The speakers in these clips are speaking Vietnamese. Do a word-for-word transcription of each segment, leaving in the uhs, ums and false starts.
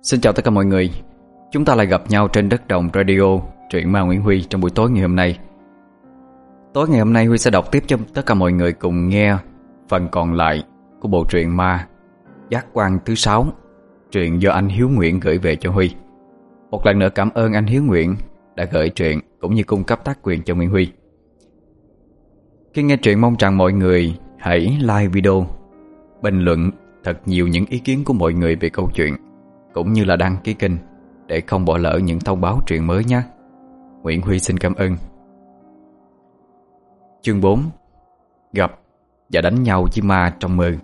Xin chào tất cả mọi người. Chúng ta lại gặp nhau trên Đất Đồng Radio, truyện ma Nguyễn Huy trong buổi tối ngày hôm nay. Tối ngày hôm nay Huy sẽ đọc tiếp cho tất cả mọi người cùng nghe phần còn lại của bộ truyện ma Giác Quan thứ sáu, truyện do anh Hiếu Nguyễn gửi về cho Huy. Một lần nữa cảm ơn anh Hiếu Nguyễn đã gửi truyện cũng như cung cấp tác quyền cho Nguyễn Huy. Khi nghe truyện mong rằng mọi người hãy like video, bình luận thật nhiều những ý kiến của mọi người về câu chuyện, cũng như là đăng ký kênh để không bỏ lỡ những thông báo truyện mới nhé. Nguyễn Huy xin cảm ơn. Chương bốn. Gặp và đánh nhau với ma trong mơ.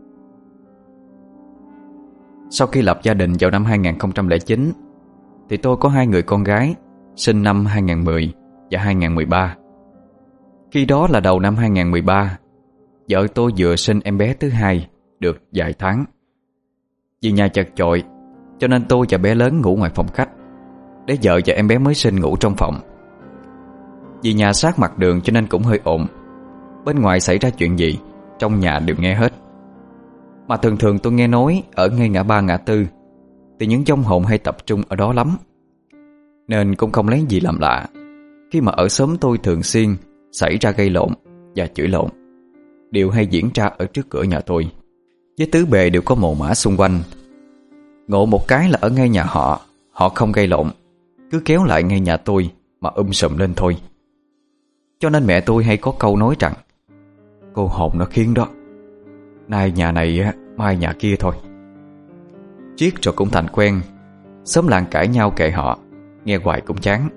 Sau khi lập gia đình vào năm hai không không chín thì tôi có hai người con gái sinh năm hai không một không và hai không một ba. Khi đó là đầu năm hai không một ba, vợ tôi vừa sinh em bé thứ hai được vài tháng. Vì nhà chật chội cho nên tôi và bé lớn ngủ ngoài phòng khách, để vợ và em bé mới sinh ngủ trong phòng. Vì nhà sát mặt đường cho nên cũng hơi ồn. Bên ngoài xảy ra chuyện gì trong nhà đều nghe hết. Mà thường thường tôi nghe nói ở ngay ngã ba ngã tư thì những vong hồn hay tập trung ở đó lắm, nên cũng không lấy gì làm lạ khi mà ở xóm tôi thường xuyên xảy ra gây lộn và chửi lộn. Điều hay diễn ra ở trước cửa nhà tôi, với tứ bề đều có mồ mả xung quanh. Ngộ một cái là ở ngay nhà họ Họ không gây lộn, cứ kéo lại ngay nhà tôi mà um sùm lên thôi. Cho nên mẹ tôi hay có câu nói rằng cô hồn nó khiến đó, nay nhà này mai nhà kia thôi. Chiết rồi cũng thành quen, xóm làng cãi nhau kệ họ, nghe hoài cũng chán.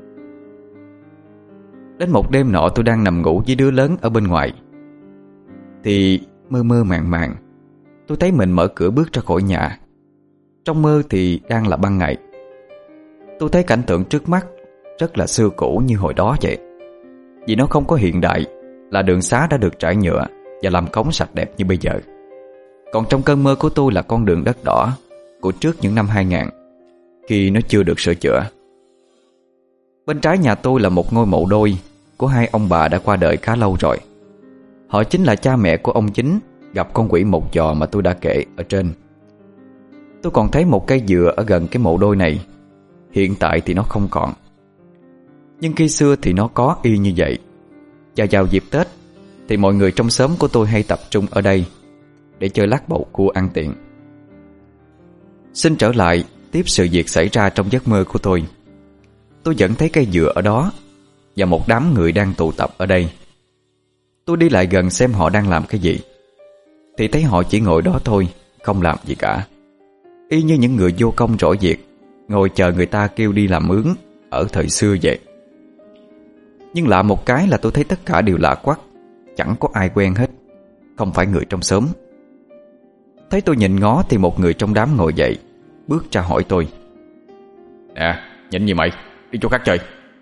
Đến một đêm nọ tôi đang nằm ngủ với đứa lớn ở bên ngoài, thì mơ mơ màng màng tôi thấy mình mở cửa bước ra khỏi nhà. Trong mơ thì đang là ban ngày. Tôi thấy cảnh tượng trước mắt rất là xưa cũ như hồi đó vậy. Vì nó không có hiện đại, là đường xá đã được trải nhựa và làm cống sạch đẹp như bây giờ. Còn trong cơn mơ của tôi là con đường đất đỏ của trước những năm hai không, khi nó chưa được sửa chữa. Bên trái nhà tôi là một ngôi mộ đôi của hai ông bà đã qua đời khá lâu rồi. Họ chính là cha mẹ của ông chính gặp con quỷ một giò mà tôi đã kể ở trên. Tôi còn thấy một cây dừa ở gần cái mộ đôi này. Hiện tại thì nó không còn, nhưng khi xưa thì nó có y như vậy. Và vào dịp Tết thì mọi người trong xóm của tôi hay tập trung ở đây để chơi lắc bầu cua ăn tiện. Xin trở lại tiếp sự việc xảy ra trong giấc mơ của tôi. Tôi vẫn thấy cây dừa ở đó và một đám người đang tụ tập ở đây. Tôi đi lại gần xem họ đang làm cái gì, thì thấy họ chỉ ngồi đó thôi, không làm gì cả, y như những người vô công rỗi việc, ngồi chờ người ta kêu đi làm mướn ở thời xưa vậy. Nhưng lạ một cái là tôi thấy tất cả đều lạ quắc, chẳng có ai quen hết, không phải người trong xóm. Thấy tôi nhìn ngó thì một người trong đám ngồi dậy, bước ra hỏi tôi: "Nè, nhìn gì mày, đi chỗ khác chơi."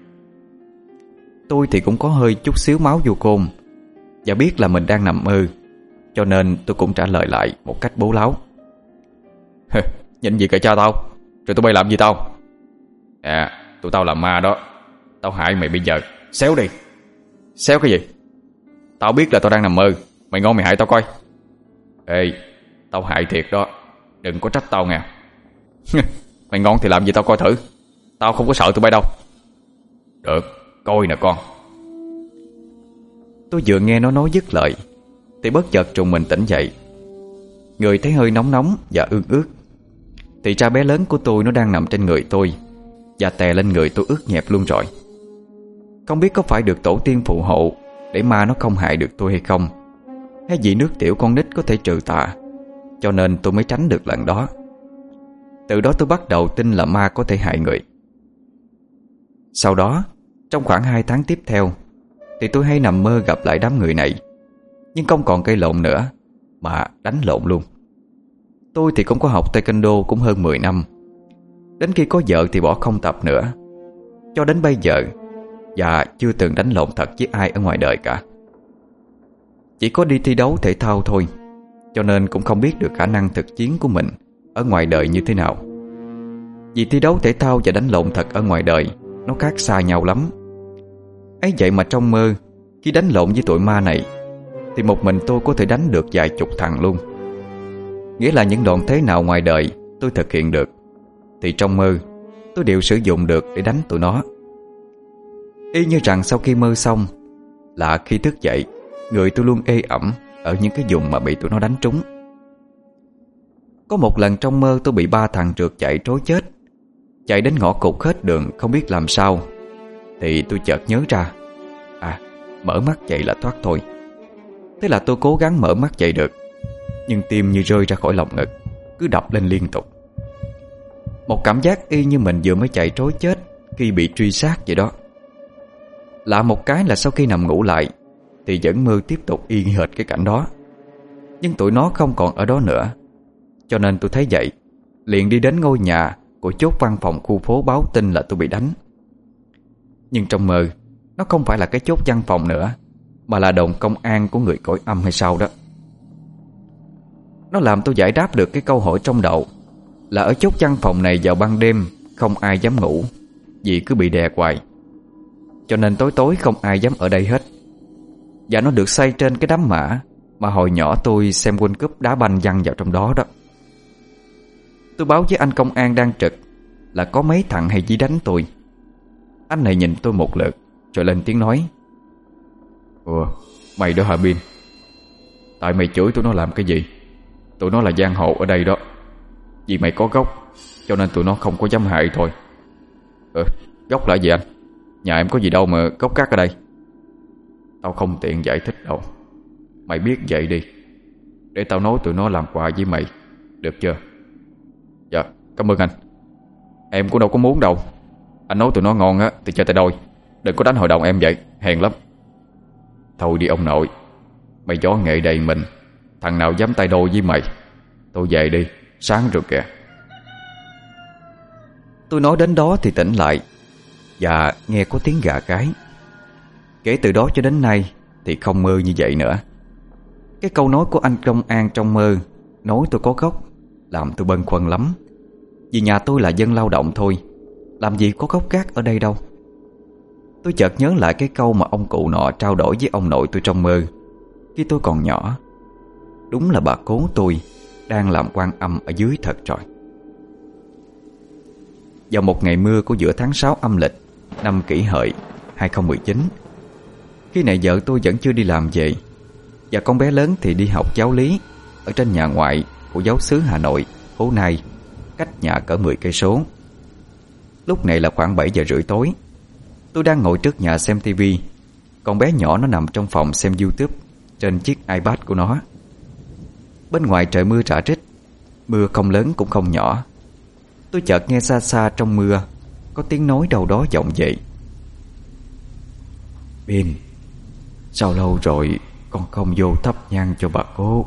Tôi thì cũng có hơi chút xíu máu vô côn và biết là mình đang nằm mơ, cho nên tôi cũng trả lời lại một cách bố láo: "Nhìn gì cả cha tao, rồi tụi bay làm gì tao?" "À, tụi tao làm ma đó. Tao hại mày bây giờ, xéo đi." "Xéo cái gì? Tao biết là tao đang nằm mơ, mày ngon mày hại tao coi." "Ê, tao hại thiệt đó, đừng có trách tao nghe." "Mày ngon thì làm gì tao coi thử, tao không có sợ tụi bay đâu." "Được, coi nè con." Tôi vừa nghe nó nói dứt lời thì bất chợt trùng mình tỉnh dậy. Người thấy hơi nóng nóng và ương ướt. Thì ra bé lớn của tôi nó đang nằm trên người tôi, và tè lên người tôi ướt nhẹp luôn rồi. Không biết có phải được tổ tiên phù hộ để ma nó không hại được tôi hay không, hay vì nước tiểu con nít có thể trừ tà, cho nên tôi mới tránh được lần đó. Từ đó tôi bắt đầu tin là ma có thể hại người. Sau đó, trong khoảng hai tháng tiếp theo, thì tôi hay nằm mơ gặp lại đám người này, nhưng không còn gây lộn nữa, mà đánh lộn luôn. Tôi thì cũng có học taekwondo cũng hơn mười năm. Đến khi có vợ thì bỏ không tập nữa, cho đến bây giờ, và chưa từng đánh lộn thật với ai ở ngoài đời cả. Chỉ có đi thi đấu thể thao thôi, cho nên cũng không biết được khả năng thực chiến của mình ở ngoài đời như thế nào. Vì thi đấu thể thao và đánh lộn thật ở ngoài đời nó khác xa nhau lắm. Ấy vậy mà trong mơ, khi đánh lộn với tụi ma này, thì một mình tôi có thể đánh được vài chục thằng luôn. Nghĩa là những đoạn thế nào ngoài đời tôi thực hiện được, thì trong mơ tôi đều sử dụng được để đánh tụi nó. Y như rằng sau khi mơ xong là khi thức dậy, người tôi luôn ê ẩm ở những cái vùng mà bị tụi nó đánh trúng. Có một lần trong mơ tôi bị ba thằng trượt chạy trối chết, chạy đến ngõ cụt hết đường không biết làm sao. Thì tôi chợt nhớ ra, à, mở mắt dậy là thoát thôi. Thế là tôi cố gắng mở mắt dậy được, nhưng tim như rơi ra khỏi lồng ngực, cứ đập lên liên tục. Một cảm giác y như mình vừa mới chạy trối chết khi bị truy sát vậy đó. Lạ một cái là sau khi nằm ngủ lại thì vẫn mơ tiếp tục y hệt cái cảnh đó. Nhưng tụi nó không còn ở đó nữa, cho nên tôi thấy vậy liền đi đến ngôi nhà của chốt văn phòng khu phố báo tin là tôi bị đánh. Nhưng trong mơ, nó không phải là cái chốt văn phòng nữa, mà là đồn công an của người cõi âm hay sao đó. Nó làm tôi giải đáp được cái câu hỏi trong đầu là ở chốt văn phòng này vào ban đêm không ai dám ngủ, vì cứ bị đè hoài. Cho nên tối tối không ai dám ở đây hết. Và nó được xây trên cái đám mã mà hồi nhỏ tôi xem World Cup đá banh văng vào trong đó đó. Tôi báo với anh công an đang trực là có mấy thằng hay chỉ đánh tôi. Anh này nhìn tôi một lượt rồi lên tiếng nói: "Ủa, mày đó hả Bin? Tại mày chửi tụi nó làm cái gì? Tụi nó là giang hồ ở đây đó. Vì mày có gốc cho nên tụi nó không có dám hại thôi." "Ờ, gốc là gì anh? Nhà em có gì đâu mà gốc gác ở đây." "Tao không tiện giải thích đâu. Mày biết vậy đi, để tao nói tụi nó làm quà với mày, được chưa?" "Dạ, cảm ơn anh. Em cũng đâu có muốn đâu. Anh nói tụi nó ngon á thì cho tay đôi, đừng có đánh hội đồng em vậy, hèn lắm." "Thôi đi ông nội, mày gió nghệ đầy mình, thằng nào dám tay đôi với mày. Tôi về đi, sáng rồi kìa." Tôi nói đến đó thì tỉnh lại và nghe có tiếng gà gáy. Kể từ đó cho đến nay thì không mơ như vậy nữa. Cái câu nói của anh công an trong mơ nói tôi có gốc làm tôi bâng khuâng lắm. Vì nhà tôi là dân lao động thôi, làm gì có gốc gác ở đây đâu. Tôi chợt nhớ lại cái câu mà ông cụ nọ trao đổi với ông nội tôi trong mơ khi tôi còn nhỏ. Đúng là bà cố tôi đang làm quan âm ở dưới thật rồi. Vào một ngày mưa của giữa tháng sáu âm lịch năm Kỷ Hợi hai không một chín, khi này vợ tôi vẫn chưa đi làm về, và con bé lớn thì đi học giáo lý ở trên nhà ngoại của giáo xứ Hà Nội, phố Nai, cách nhà cỡ mười cây số. Lúc này là khoảng bảy giờ rưỡi tối. Tôi đang ngồi trước nhà xem tivi, con bé nhỏ nó nằm trong phòng xem YouTube trên chiếc iPad của nó. Bên ngoài trời mưa rả rích, mưa không lớn cũng không nhỏ. Tôi chợt nghe xa xa trong mưa có tiếng nói đâu đó vọng dậy: "Bin, sao lâu rồi con không vô thắp nhang cho bà cố?"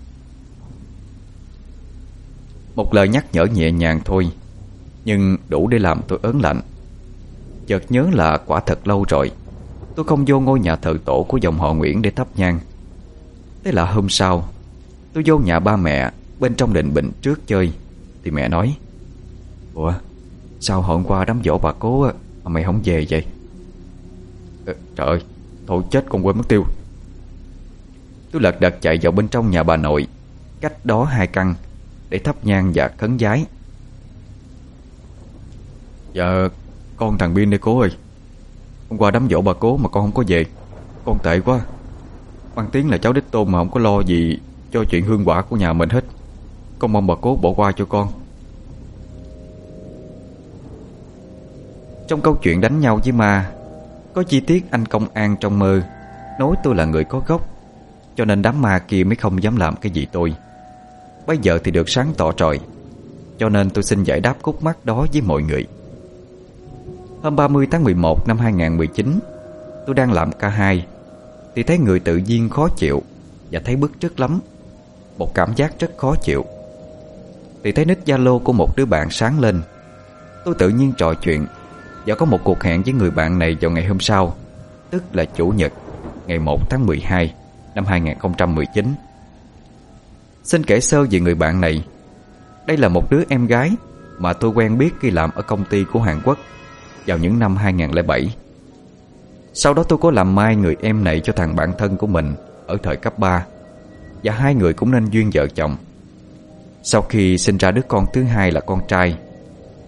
Một lời nhắc nhở nhẹ nhàng thôi, nhưng đủ để làm tôi ớn lạnh. Chợt nhớ là quả thật lâu rồi tôi không vô ngôi nhà thờ tổ của dòng họ Nguyễn để thắp nhang. Thế là hôm sau tôi vô nhà ba mẹ bên trong đình Bình trước chơi, thì mẹ nói: "Ủa, sao hôm qua đám giỗ bà cố mà mày không về vậy?" "Ờ, Trời ơi, thôi chết con quên mất tiêu." Tôi lật đật chạy vào bên trong nhà bà nội, cách đó hai căn, để thắp nhang và khấn vái. "Dạ, con thằng Bin đây cố ơi. Hôm qua đám giỗ bà cố mà con không có về. Con tệ quá. Mang tiếng là cháu đích tôn mà không có lo gì cho chuyện hương quả của nhà mình hết. Con mong bà cố bỏ qua cho con." Trong câu chuyện đánh nhau với ma, có chi tiết anh công an trong mơ nói tôi là người có gốc, cho nên đám ma kia mới không dám làm cái gì tôi. Bây giờ thì được sáng tỏ rồi, cho nên tôi xin giải đáp khúc mắc đó với mọi người. Hôm ba mươi tháng mười một năm hai không một chín, tôi đang làm ca hai thì thấy người tự nhiên khó chịu và thấy bức rứt lắm. Một cảm giác rất khó chịu. Thì thấy nick Zalo của một đứa bạn sáng lên. Tôi tự nhiên trò chuyện và có một cuộc hẹn với người bạn này vào ngày hôm sau, tức là Chủ nhật, ngày một tháng mười hai năm hai không một chín. Xin kể sơ về người bạn này. Đây là một đứa em gái mà tôi quen biết khi làm ở công ty của Hàn Quốc vào những năm hai không không bảy. Sau đó tôi có làm mai người em này cho thằng bạn thân của mình ở thời cấp ba, và hai người cũng nên duyên vợ chồng. Sau khi sinh ra đứa con thứ hai là con trai,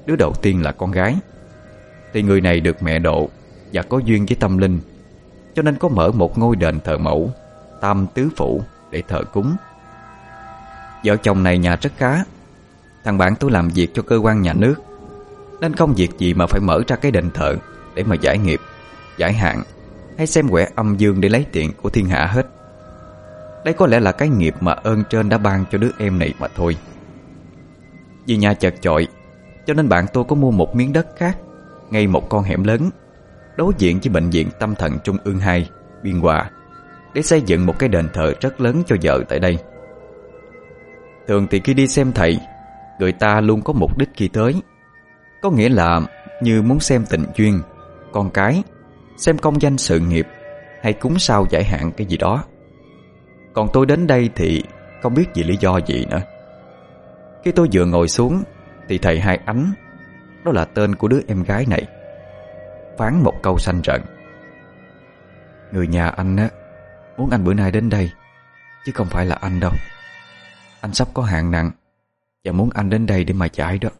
đứa đầu tiên là con gái, thì người này được mẹ độ và có duyên với tâm linh, cho nên có mở một ngôi đền thờ mẫu Tam Tứ Phủ để thờ cúng. Vợ chồng này nhà rất khá. Thằng bạn tôi làm việc cho cơ quan nhà nước, nên không việc gì mà phải mở ra cái đền thờ để mà giải nghiệp, giải hạn hay xem quẻ âm dương để lấy tiền của thiên hạ hết. Đây có lẽ là cái nghiệp mà ơn trên đã ban cho đứa em này mà thôi. Vì nhà chật chội, cho nên bạn tôi có mua một miếng đất khác ngay một con hẻm lớn đối diện với bệnh viện tâm thần Trung ương hai, Biên Hòa, để xây dựng một cái đền thờ rất lớn cho vợ tại đây. Thường thì khi đi xem thầy, người ta luôn có mục đích khi tới, có nghĩa là như muốn xem tình duyên, con cái, xem công danh sự nghiệp, hay cúng sao giải hạn cái gì đó. Còn tôi đến đây thì không biết vì lý do gì nữa. Khi tôi vừa ngồi xuống thì thầy Hai Ánh, đó là tên của đứa em gái này, phán một câu sanh rợn: "Người nhà anh á muốn anh bữa nay đến đây, chứ không phải là anh đâu. Anh sắp có hạn nặng và muốn anh đến đây để mà giải đó."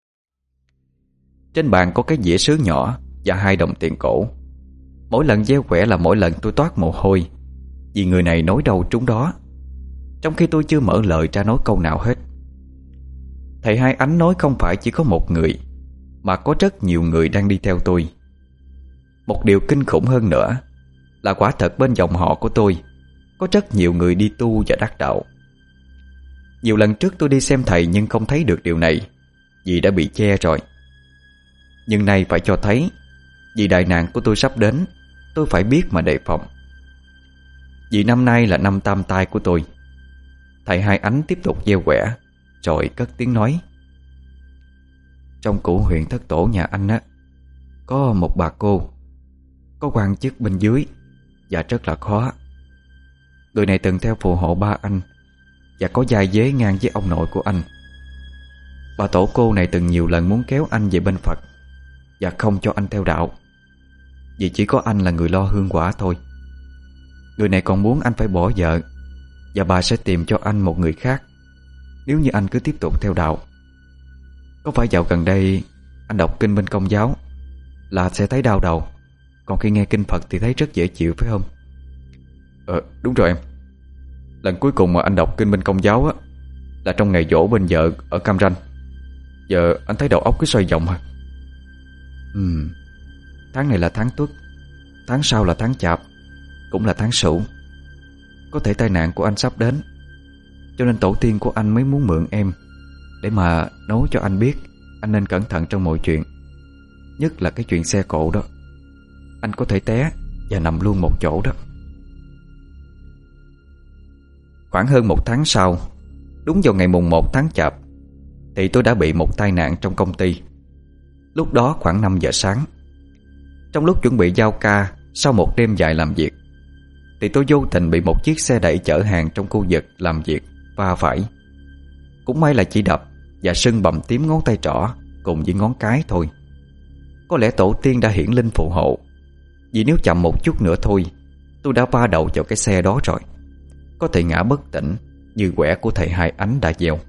Trên bàn có cái dĩa sứ nhỏ và hai đồng tiền cổ. Mỗi lần gieo quẻ là mỗi lần tôi toát mồ hôi, vì người này nói đâu trúng đó, trong khi tôi chưa mở lời ra nói câu nào hết. Thầy Hai Ánh nói không phải chỉ có một người, mà có rất nhiều người đang đi theo tôi. Một điều kinh khủng hơn nữa là quả thật bên dòng họ của tôi có rất nhiều người đi tu và đắc đạo. Nhiều lần trước tôi đi xem thầy nhưng không thấy được điều này, vì đã bị che rồi. Nhưng nay phải cho thấy, vì đại nạn của tôi sắp đến, tôi phải biết mà đề phòng. Vì năm nay là năm tam tai của tôi. Thầy Hai Ánh tiếp tục gieo quẻ, rồi cất tiếng nói: "Trong cửu huyện thất tổ nhà anh á, có một bà cô, có quan chức bên dưới và rất là khó. Người này từng theo phù hộ ba anh và có vai vế ngang với ông nội của anh. Bà tổ cô này từng nhiều lần muốn kéo anh về bên Phật và không cho anh theo đạo, vì chỉ có anh là người lo hương quả thôi. Người này còn muốn anh phải bỏ vợ, và bà sẽ tìm cho anh một người khác nếu như anh cứ tiếp tục theo đạo. Có phải dạo gần đây anh đọc kinh bên Công giáo là sẽ thấy đau đầu, còn khi nghe kinh Phật thì thấy rất dễ chịu phải không?" "Ờ đúng rồi em. Lần cuối cùng mà anh đọc kinh bên Công giáo á là trong ngày giỗ bên vợ ở Cam Ranh. Giờ anh thấy đầu óc cứ xoay vòng hả?" "Ừ, tháng này là tháng Tuất, tháng sau là tháng Chạp, cũng là tháng Sửu. Có thể tai nạn của anh sắp đến, cho nên tổ tiên của anh mới muốn mượn em để mà nói cho anh biết anh nên cẩn thận trong mọi chuyện, nhất là cái chuyện xe cộ đó. Anh có thể té và nằm luôn một chỗ đó." Khoảng hơn một tháng sau, đúng vào ngày mùng một tháng Chạp, thì tôi đã bị một tai nạn trong công ty. Lúc đó khoảng năm giờ sáng. Trong lúc chuẩn bị giao ca sau một đêm dài làm việc, thì tôi vô tình bị một chiếc xe đẩy chở hàng trong khu vực làm việc va phải. Cũng may là chỉ đập và sưng bầm tím ngón tay trỏ cùng với ngón cái thôi. Có lẽ tổ tiên đã hiển linh phù hộ, vì nếu chậm một chút nữa thôi, tôi đã va đầu vào cái xe đó rồi, có thể ngã bất tỉnh như quẻ của thầy Hai Ánh đã gieo.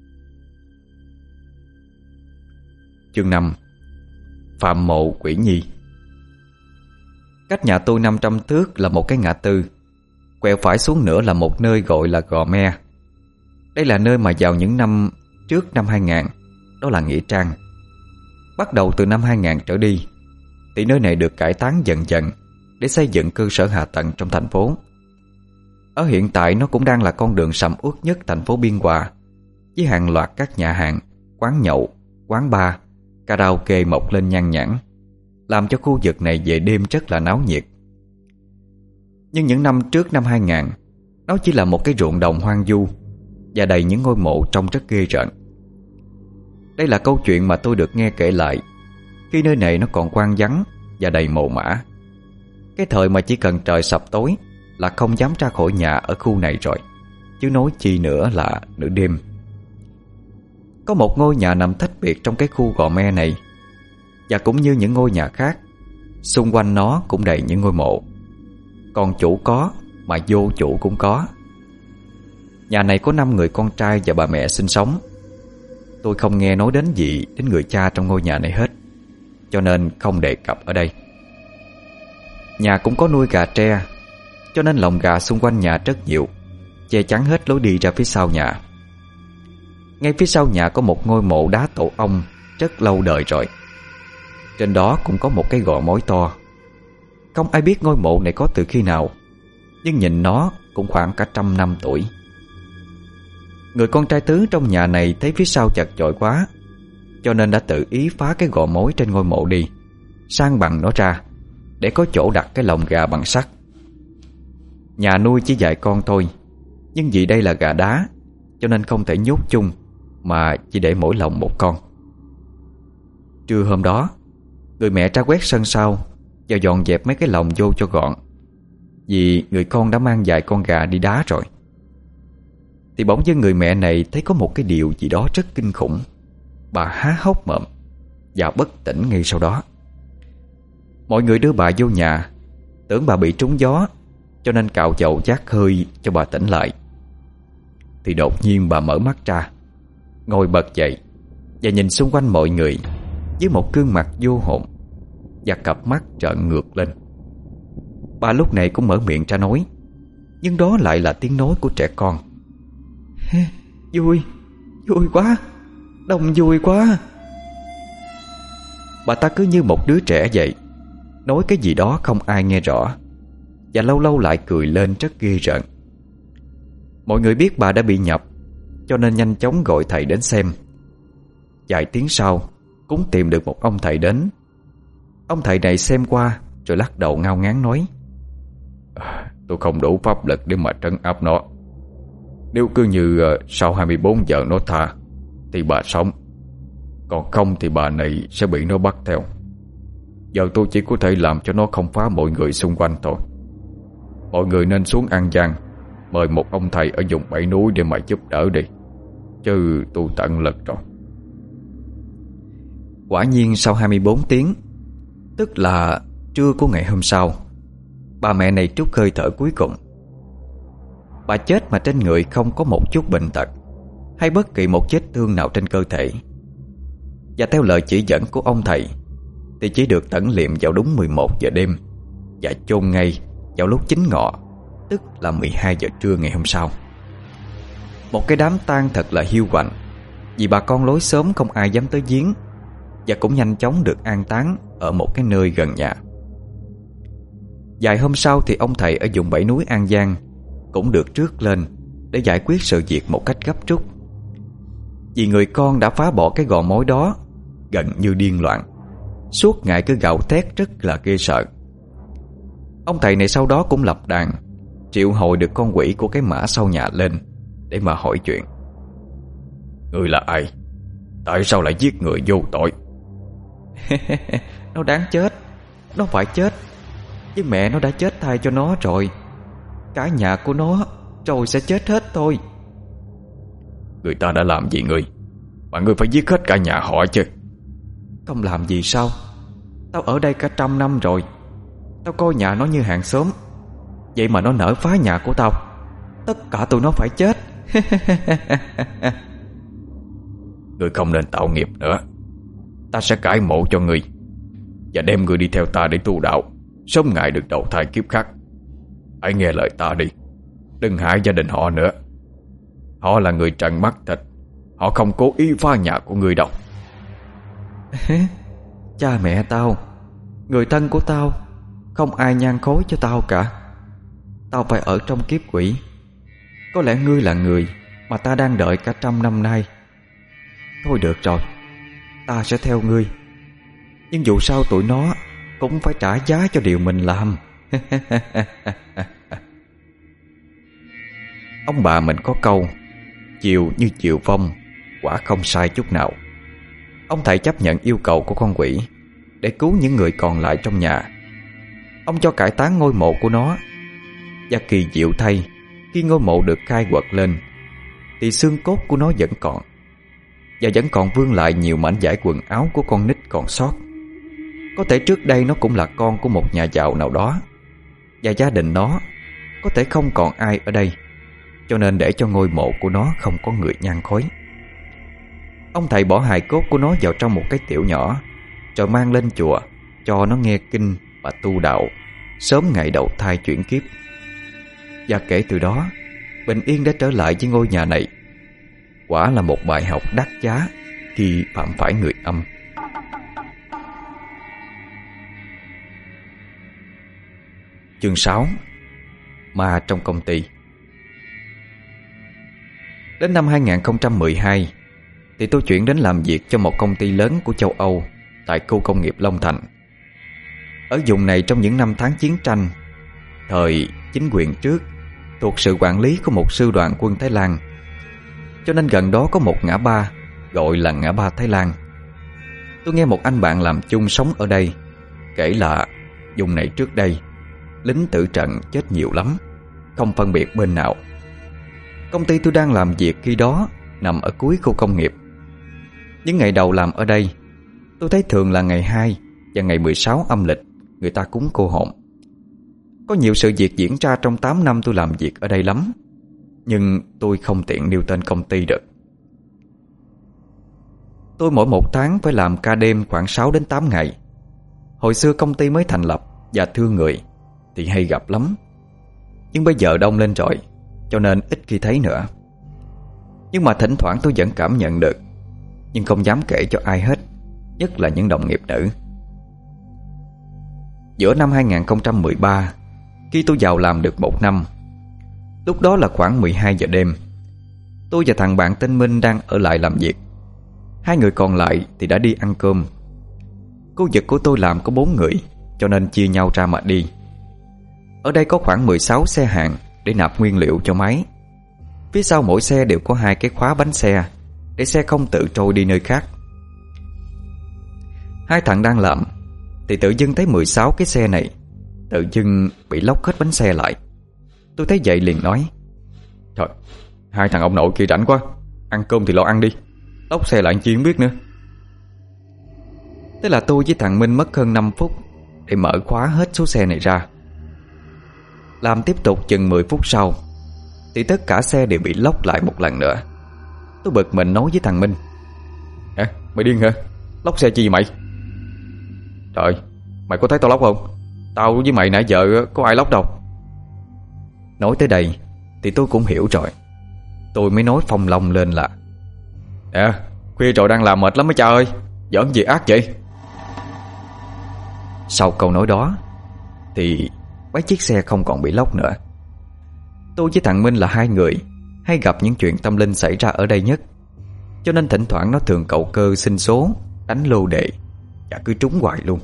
Chương năm. Phạm mộ quỷ nhi. Cách nhà tôi năm trăm thước là một cái ngã tư. Quẹo phải xuống nữa là một nơi gọi là Gò Me. Đây là nơi mà vào những năm trước năm hai nghìn, đó là nghĩa trang. Bắt đầu từ năm hai nghìn trở đi, thì nơi này được cải tán dần dần để xây dựng cơ sở hạ tầng trong thành phố. Ở hiện tại nó cũng đang là con đường sầm uất nhất thành phố Biên Hòa, với hàng loạt các nhà hàng, quán nhậu, quán bar, karaoke mọc lên nhan nhản, làm cho khu vực này về đêm rất là náo nhiệt. Nhưng những năm trước năm hai nghìn, nó chỉ là một cái ruộng đồng hoang vu và đầy những ngôi mộ trông rất ghê rợn. Đây là câu chuyện mà tôi được nghe kể lại khi nơi này nó còn hoang vắng và đầy mồ mả. Cái thời mà chỉ cần trời sập tối là không dám ra khỏi nhà ở khu này rồi, chứ nói chi nữa là nửa đêm. Có một ngôi nhà nằm tách biệt trong cái khu Gò Me này, và cũng như những ngôi nhà khác, xung quanh nó cũng đầy những ngôi mộ. Còn chủ có, mà vô chủ cũng có. Nhà này có năm người con trai và bà mẹ sinh sống. tôi không nghe nói đến gì đến người cha trong ngôi nhà này hết, cho nên không đề cập ở đây. Nhà cũng có nuôi gà tre, cho nên lồng gà xung quanh nhà rất nhiều, che chắn hết lối đi ra phía sau nhà. Ngay phía sau nhà có một ngôi mộ đá tổ ong rất lâu đời rồi. Trên đó cũng có một cái gò mối to. Không ai biết ngôi mộ này có từ khi nào, nhưng nhìn nó cũng khoảng cả trăm năm tuổi. Người con trai tứ trong nhà này thấy phía sau chật chội quá, cho nên đã tự ý phá cái gò mối trên ngôi mộ đi, san bằng nó ra để có chỗ đặt cái lồng gà bằng sắt. Nhà nuôi chỉ vài con thôi, nhưng vì đây là gà đá cho nên không thể nhốt chung, mà chỉ để mỗi lồng một con. Trưa hôm đó, người mẹ ra quét sân sau và dọn dẹp mấy cái lồng vô cho gọn, vì người con đã mang vài con gà đi đá rồi. Thì bỗng dưng người mẹ này thấy có một cái điều gì đó rất kinh khủng. Bà há hốc mồm và bất tỉnh ngay sau đó. Mọi người đưa bà vô nhà, tưởng bà bị trúng gió, cho nên cạo chậu chát hơi cho bà tỉnh lại. Thì đột nhiên bà mở mắt ra, ngồi bật dậy và nhìn xung quanh mọi người với một gương mặt vô hồn và cặp mắt trợn ngược lên. Bà lúc này cũng mở miệng ra nói, nhưng đó lại là tiếng nói của trẻ con. Vui, vui quá, đông vui quá. Bà ta cứ như một đứa trẻ vậy, nói cái gì đó không ai nghe rõ, và lâu lâu lại cười lên rất ghê rợn. Mọi người biết bà đã bị nhập, cho nên nhanh chóng gọi thầy đến xem. Vài tiếng sau cũng tìm được một ông thầy đến. Ông thầy này xem qua rồi lắc đầu ngao ngán nói, à, tôi không đủ pháp lực để mà trấn áp nó. Nếu cứ như uh, sau hai mươi bốn giờ nó tha thì bà sống, còn không thì bà này sẽ bị nó bắt theo. Giờ tôi chỉ có thể làm cho nó không phá mọi người xung quanh thôi. Mọi người nên xuống An Giang mời một ông thầy ở vùng Bảy Núi để mà giúp đỡ đi, chứ tôi tận lực rồi. Quả nhiên sau hai mươi bốn tiếng, tức là trưa của ngày hôm sau, bà mẹ này trút hơi thở cuối cùng. Bà chết mà trên người không có một chút bệnh tật hay bất kỳ một vết thương nào trên cơ thể. Và theo lời chỉ dẫn của ông thầy thì chỉ được tẩn liệm vào đúng mười một giờ đêm và chôn ngay vào lúc chính ngọ, tức là mười hai giờ trưa ngày hôm sau. Một cái đám tang thật là hiu quạnh, vì bà con lối xóm không ai dám tới viếng, và cũng nhanh chóng được an táng ở một cái nơi gần nhà. Vài hôm sau thì ông thầy ở vùng Bảy Núi An Giang cũng được rước lên để giải quyết sự việc một cách gấp rút. Vì người con đã phá bỏ cái gò mối đó gần như điên loạn, suốt ngày cứ gào thét rất là ghê sợ. Ông thầy này sau đó cũng lập đàn triệu hồi được con quỷ của cái mã sau nhà lên để mà hỏi chuyện. Ngươi là ai? Tại sao lại giết người vô tội? Nó đáng chết, nó phải chết, chứ mẹ nó đã chết thay cho nó rồi. Cả nhà của nó rồi sẽ chết hết thôi. Người ta đã làm gì ngươi mà ngươi phải giết hết cả nhà họ chứ? Không làm gì sao? Tao ở đây cả trăm năm rồi, tao coi nhà nó như hàng xóm. Vậy mà nó nỡ phá nhà của tao, tất cả tụi nó phải chết. Ngươi không nên tạo nghiệp nữa. Ta sẽ cải mộ cho ngươi và đem ngươi đi theo ta để tu đạo, sớm ngày được đầu thai kiếp khác. Hãy nghe lời ta đi, đừng hại gia đình họ nữa. Họ là người trần mắt thịt, họ không cố ý phá nhà của ngươi đâu. Cha mẹ tao, người thân của tao, không ai nhang khói cho tao cả. Tao phải ở trong kiếp quỷ. Có lẽ ngươi là người mà ta đang đợi cả trăm năm nay. Thôi được rồi, ta sẽ theo ngươi, nhưng dù sao tụi nó cũng phải trả giá cho điều mình làm. Ông bà mình có câu chiều như chiều phong, quả không sai chút nào. Ông thầy chấp nhận yêu cầu của con quỷ để cứu những người còn lại trong nhà. Ông cho cải táng ngôi mộ của nó. Và kỳ diệu thay, khi ngôi mộ được khai quật lên thì xương cốt của nó vẫn còn, và vẫn còn vương lại nhiều mảnh vải quần áo của con nít còn sót. Có thể trước đây nó cũng là con của một nhà giàu nào đó, và gia đình nó có thể không còn ai ở đây, cho nên để cho ngôi mộ của nó không có người nhang khói. Ông thầy bỏ hài cốt của nó vào trong một cái tiểu nhỏ, rồi mang lên chùa cho nó nghe kinh và tu đạo, sớm ngày đầu thai chuyển kiếp. Và kể từ đó, bình yên đã trở lại với ngôi nhà này. Quả là một bài học đắt giá khi phạm phải người âm. Chương sáu. Ma trong công ty. Đến năm hai không một hai thì tôi chuyển đến làm việc cho một công ty lớn của châu Âu tại khu công nghiệp Long Thành. Ở vùng này trong những năm tháng chiến tranh, thời chính quyền trước thuộc sự quản lý của một sư đoàn quân Thái Lan, cho nên gần đó có một ngã ba gọi là ngã ba Thái Lan. Tôi nghe một anh bạn làm chung sống ở đây kể là vùng này trước đây lính tử trận chết nhiều lắm, không phân biệt bên nào. Công ty tôi đang làm việc khi đó nằm ở cuối khu công nghiệp. Những ngày đầu làm ở đây, tôi thấy thường là ngày hai và ngày mười sáu âm lịch người ta cúng cô hồn. Có nhiều sự việc diễn ra trong tám năm tôi làm việc ở đây lắm, nhưng tôi không tiện nêu tên công ty được. Tôi mỗi một tháng phải làm ca đêm khoảng sáu đến tám ngày. Hồi xưa công ty mới thành lập và thưa người thì hay gặp lắm, nhưng bây giờ đông lên rồi, cho nên ít khi thấy nữa. Nhưng mà thỉnh thoảng tôi vẫn cảm nhận được, nhưng không dám kể cho ai hết, nhất là những đồng nghiệp nữ. Giữa năm hai không một ba, khi tôi vào làm được một năm, lúc đó là khoảng mười hai giờ đêm, tôi và thằng bạn tên Minh đang ở lại làm việc. Hai người còn lại thì đã đi ăn cơm. Khu vực của tôi làm có bốn người, cho nên chia nhau ra mà đi. Ở đây có khoảng mười sáu xe hàng để nạp nguyên liệu cho máy. Phía sau mỗi xe đều có hai cái khóa bánh xe để xe không tự trôi đi nơi khác. Hai thằng đang làm thì tự dưng thấy mười sáu cái xe này tự dưng bị lóc hết bánh xe lại. Tôi thấy vậy liền nói: "Trời, hai thằng ông nội kia rảnh quá, ăn cơm thì lo ăn đi, lóc xe lại chi không biết nữa." Thế là tôi với thằng Minh mất hơn năm phút để mở khóa hết số xe này ra. Làm tiếp tục chừng mười phút sau thì tất cả xe đều bị lóc lại một lần nữa. Tôi bực mình nói với thằng Minh: "Hả? Mày điên hả? Lóc xe chi vậy mày?" "Trời, mày có thấy tao lóc không? Tao với mày nãy giờ có ai lóc đâu." Nói tới đây thì tôi cũng hiểu rồi. Tôi mới nói phong long lên là: "Nè, khuya rồi đang làm mệt lắm mấy cha ơi, giỡn gì ác vậy?" Sau câu nói đó thì mấy chiếc xe không còn bị lóc nữa. Tôi với thằng Minh là hai người hay gặp những chuyện tâm linh xảy ra ở đây nhất, cho nên thỉnh thoảng nó thường cậu cơ xin số, đánh lô đề và cứ trúng hoài luôn.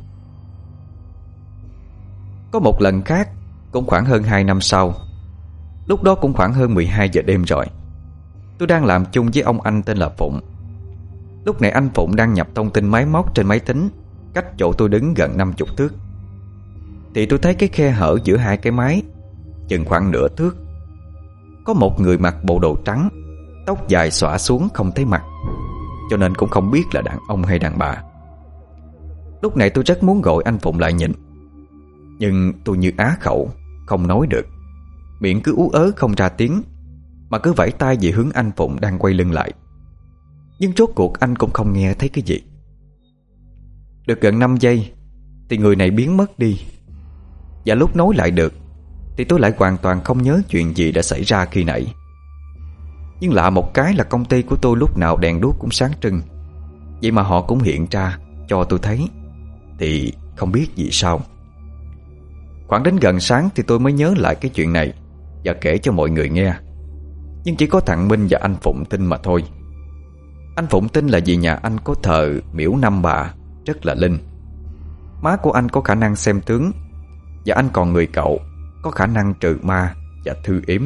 Có một lần khác cũng khoảng hơn hai năm sau, lúc đó cũng khoảng hơn mười hai giờ đêm rồi. Tôi đang làm chung với ông anh tên là Phụng. Lúc này anh Phụng đang nhập thông tin máy móc trên máy tính cách chỗ tôi đứng gần năm chục thước. Thì tôi thấy cái khe hở giữa hai cái máy chừng khoảng nửa thước. Có một người mặc bộ đồ trắng, tóc dài xõa xuống không thấy mặt, cho nên cũng không biết là đàn ông hay đàn bà. Lúc này tôi rất muốn gọi anh Phụng lại nhìn, nhưng tôi như á khẩu, không nói được, miệng cứ ú ớ không ra tiếng, mà cứ vẫy tay về hướng anh Phụng đang quay lưng lại. Nhưng rốt cuộc anh cũng không nghe thấy cái gì. Được gần năm giây thì người này biến mất đi. Và lúc nói lại được thì tôi lại hoàn toàn không nhớ chuyện gì đã xảy ra khi nãy. Nhưng lạ một cái là công ty của tôi lúc nào đèn đuốc cũng sáng trưng, vậy mà họ cũng hiện ra cho tôi thấy. Thì không biết vì sao. Khoảng đến gần sáng thì tôi mới nhớ lại cái chuyện này và kể cho mọi người nghe. Nhưng chỉ có thằng Minh và anh Phụng tin mà thôi. Anh Phụng tin là vì nhà anh có thờ miễu năm bà rất là linh. Má của anh có khả năng xem tướng, và anh còn người cậu có khả năng trừ ma và thư yếm.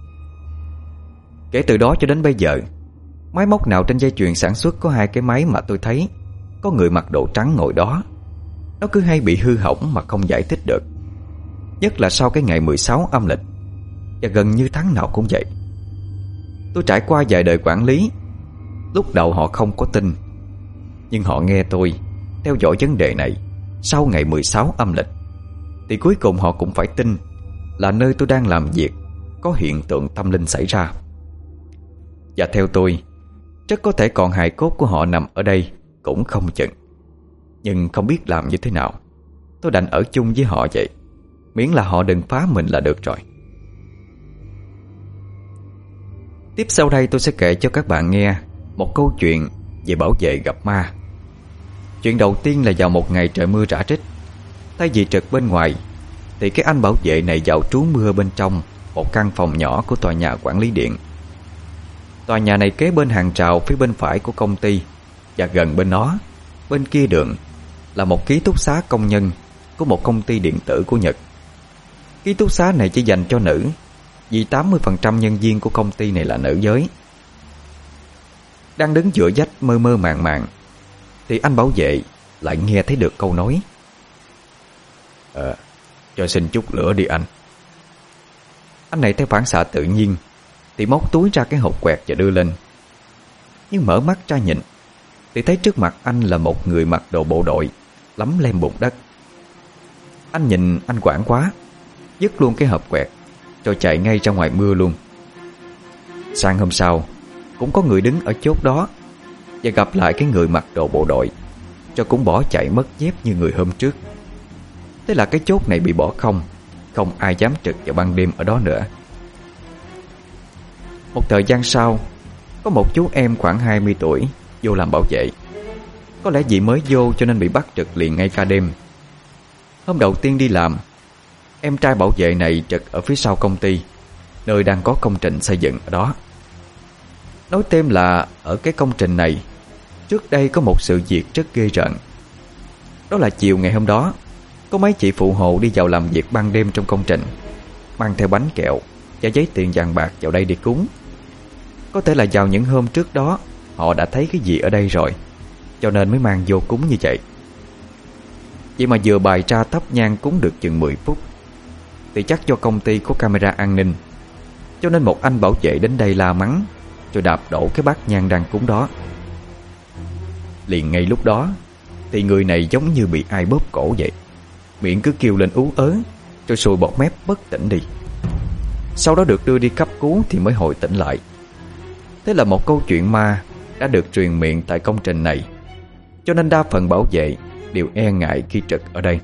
Kể từ đó cho đến bây giờ, máy móc nào trên dây chuyền sản xuất có hai cái máy mà tôi thấy có người mặc đồ trắng ngồi đó, nó cứ hay bị hư hỏng mà không giải thích được. Nhất là sau cái ngày mười sáu âm lịch, và gần như tháng nào cũng vậy. Tôi trải qua vài đời quản lý, lúc đầu họ không có tin, nhưng họ nghe tôi theo dõi vấn đề này sau ngày mười sáu âm lịch, thì cuối cùng họ cũng phải tin là nơi tôi đang làm việc có hiện tượng tâm linh xảy ra. Và theo tôi Rất có thể còn hài cốt của họ nằm ở đây cũng không chừng. Nhưng không biết làm như thế nào, tôi đành ở chung với họ vậy, miễn là họ đừng phá mình là được rồi. Tiếp sau đây tôi sẽ kể cho các bạn nghe một câu chuyện về bảo vệ gặp ma. Chuyện đầu tiên là vào một ngày trời mưa rả rích. Thay vì trực bên ngoài thì cái anh bảo vệ này vào trú mưa bên trong một căn phòng nhỏ của tòa nhà quản lý điện. Tòa nhà này kế bên hàng rào phía bên phải của công ty, và gần bên nó, bên kia đường, là một ký túc xá công nhân của một công ty điện tử của Nhật. Ký túc xá này chỉ dành cho nữ, vì tám mươi phần trăm nhân viên của công ty này là nữ giới. Đang đứng giữa vách mơ mơ màng màng thì anh bảo vệ lại nghe thấy được câu nói: Ờ, cho xin chút lửa đi anh. Anh này theo phản xạ tự nhiên thì móc túi ra cái hộp quẹt và đưa lên. Nhưng mở mắt ra nhìn thì thấy trước mặt anh là một người mặc đồ bộ đội, lấm lem bùn đất. Anh nhìn anh quảng quá, dứt luôn cái hộp quẹt rồi chạy ngay ra ngoài mưa luôn. Sáng hôm sau cũng có người đứng ở chốt đó và gặp lại cái người mặc đồ bộ đội, cho cũng bỏ chạy mất dép như người hôm trước. Thế là cái chốt này bị bỏ không, không ai dám trực vào ban đêm ở đó nữa. Một thời gian sau, có một chú em khoảng hai mươi tuổi vô làm bảo vệ. Có lẽ vì mới vô cho nên bị bắt trực liền ngay ca đêm. Hôm đầu tiên đi làm, em trai bảo vệ này trực ở phía sau công ty, nơi đang có công trình xây dựng ở đó. Nói thêm là ở cái công trình này trước đây có một sự việc rất ghê rợn. Đó là chiều ngày hôm đó, có mấy chị phụ hồ đi vào làm việc ban đêm trong công trình, mang theo bánh kẹo và giấy tiền vàng bạc vào đây để cúng. Có thể là vào những hôm trước đó họ đã thấy cái gì ở đây rồi, cho nên mới mang vô cúng như vậy. Vậy mà vừa bày ra thắp nhang cúng được chừng mười phút thì chắc do công ty có camera an ninh, cho nên một anh bảo vệ đến đây la mắng rồi đạp đổ cái bát nhang đang cúng đó. Liền ngay lúc đó thì người này giống như bị ai bóp cổ vậy, miệng cứ kêu lên ú ớ, rồi sùi bọt mép bất tỉnh đi. Sau đó được đưa đi cấp cứu thì mới hồi tỉnh lại. Thế là một câu chuyện ma đã được truyền miệng tại công trình này, cho nên đa phần bảo vệ đều e ngại khi trực ở đây.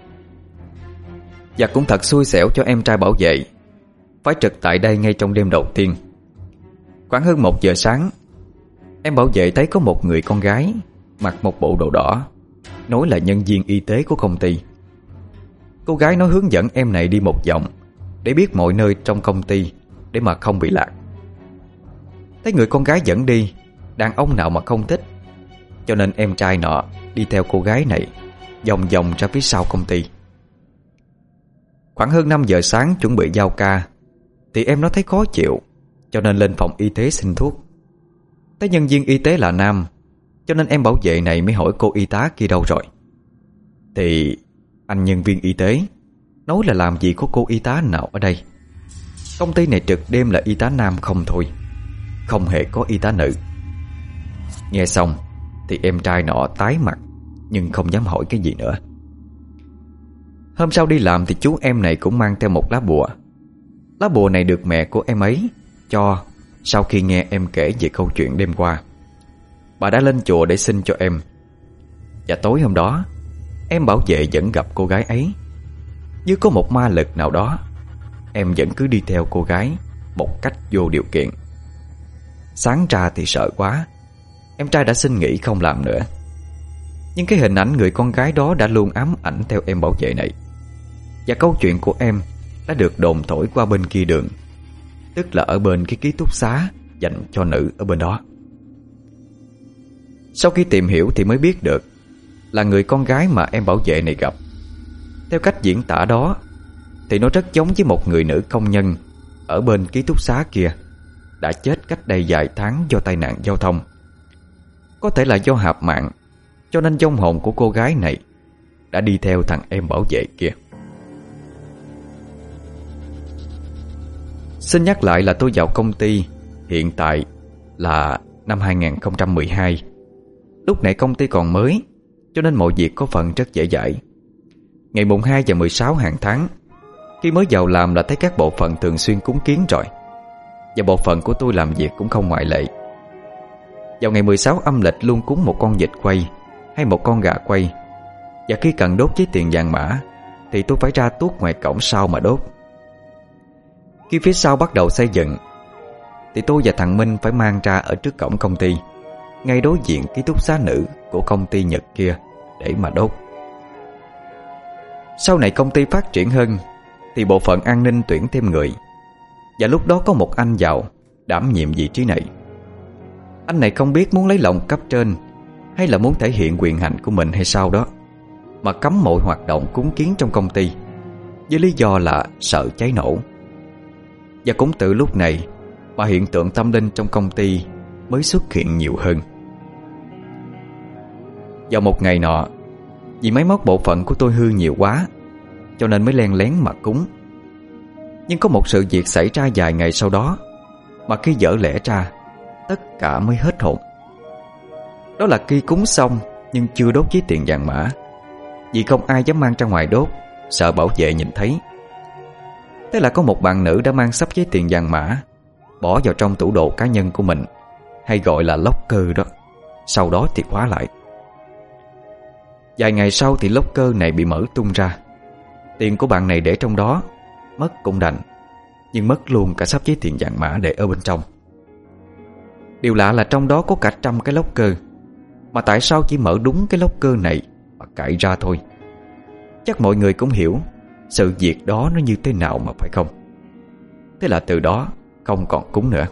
Và cũng thật xui xẻo cho em trai bảo vệ phải trực tại đây ngay trong đêm đầu tiên. Khoảng hơn một giờ sáng, em bảo vệ thấy có một người con gái mặc một bộ đồ đỏ, nói là nhân viên y tế của công ty. Cô gái nói hướng dẫn em này đi một vòng để biết mọi nơi trong công ty, để mà không bị lạc. Thấy người con gái dẫn đi, đàn ông nào mà không thích, cho nên em trai nọ đi theo cô gái này vòng vòng ra phía sau công ty. Khoảng hơn năm giờ sáng chuẩn bị giao ca thì em nó thấy khó chịu, cho nên lên phòng y tế xin thuốc. Thấy nhân viên y tế là nam, cho nên em bảo vệ này mới hỏi cô y tá kia đâu rồi. Thì anh nhân viên y tế nói là làm gì có cô y tá nào ở đây. Công ty này trực đêm là y tá nam không thôi, không hề có y tá nữ. Nghe xong thì em trai nọ tái mặt, nhưng không dám hỏi cái gì nữa. Hôm sau đi làm thì chú em này cũng mang theo một lá bùa. Lá bùa này được mẹ của em ấy cho sau khi nghe em kể về câu chuyện đêm qua. Bà đã lên chùa để xin cho em. Và tối hôm đó, em bảo vệ vẫn gặp cô gái ấy. Như có một ma lực nào đó, em vẫn cứ đi theo cô gái một cách vô điều kiện. Sáng ra thì sợ quá, em trai đã xin nghỉ không làm nữa. Nhưng cái hình ảnh người con gái đó đã luôn ám ảnh theo em bảo vệ này. Và câu chuyện của em đã được đồn thổi qua bên kia đường, tức là ở bên cái ký túc xá dành cho nữ ở bên đó. Sau khi tìm hiểu thì mới biết được là người con gái mà em bảo vệ này gặp, theo cách diễn tả đó thì nó rất giống với một người nữ công nhân ở bên ký túc xá kia, đã chết cách đây vài tháng do tai nạn giao thông. Có thể là do hạp mạng, cho nên vong hồn của cô gái này đã đi theo thằng em bảo vệ kia. Xin nhắc lại là tôi vào công ty hiện tại là năm hai không một hai. Lúc nãy công ty còn mới, cho nên mọi việc có phần rất dễ dãi. Ngày mùng hai và mười sáu hàng tháng, khi mới vào làm là thấy các bộ phận thường xuyên cúng kiến rồi. Và bộ phận của tôi làm việc cũng không ngoại lệ. Vào ngày mười sáu âm lịch luôn cúng một con vịt quay hay một con gà quay. Và khi cần đốt giấy tiền vàng mã thì tôi phải ra tuốt ngoài cổng sau mà đốt. Khi phía sau bắt đầu xây dựng thì tôi và thằng Minh phải mang ra ở trước cổng công ty, ngay đối diện ký túc xá nữ của công ty Nhật kia, để mà đốt. Sau này công ty phát triển hơn thì bộ phận an ninh tuyển thêm người. Và lúc đó có một anh vào đảm nhiệm vị trí này. Anh này không biết muốn lấy lòng cấp trên hay là muốn thể hiện quyền hành của mình hay sao đó, mà cấm mọi hoạt động cúng kiến trong công ty với lý do là sợ cháy nổ. Và cũng từ lúc này mà hiện tượng tâm linh trong công ty mới xuất hiện nhiều hơn. Vào một ngày nọ, vì máy móc bộ phận của tôi hư nhiều quá, cho nên mới len lén mà cúng. Nhưng có một sự việc xảy ra vài ngày sau đó, mà khi dở lẽ ra, tất cả mới hết hồn. Đó là khi cúng xong nhưng chưa đốt giấy tiền vàng mã, vì không ai dám mang ra ngoài đốt, sợ bảo vệ nhìn thấy. Thế là có một bạn nữ đã mang sắp giấy tiền vàng mã bỏ vào trong tủ đồ cá nhân của mình, hay gọi là locker đó. Sau đó thì khóa lại. Vài ngày sau thì locker này bị mở tung ra. Tiền của bạn này để trong đó, mất cũng đành, nhưng mất luôn cả sắp giấy tiền vàng mã để ở bên trong. Điều lạ là trong đó có cả trăm cái locker, mà tại sao chỉ mở đúng cái locker này mà cạy ra thôi? Chắc mọi người cũng hiểu sự việc đó nó như thế nào mà phải không? Thế là từ đó không còn cúng nữa.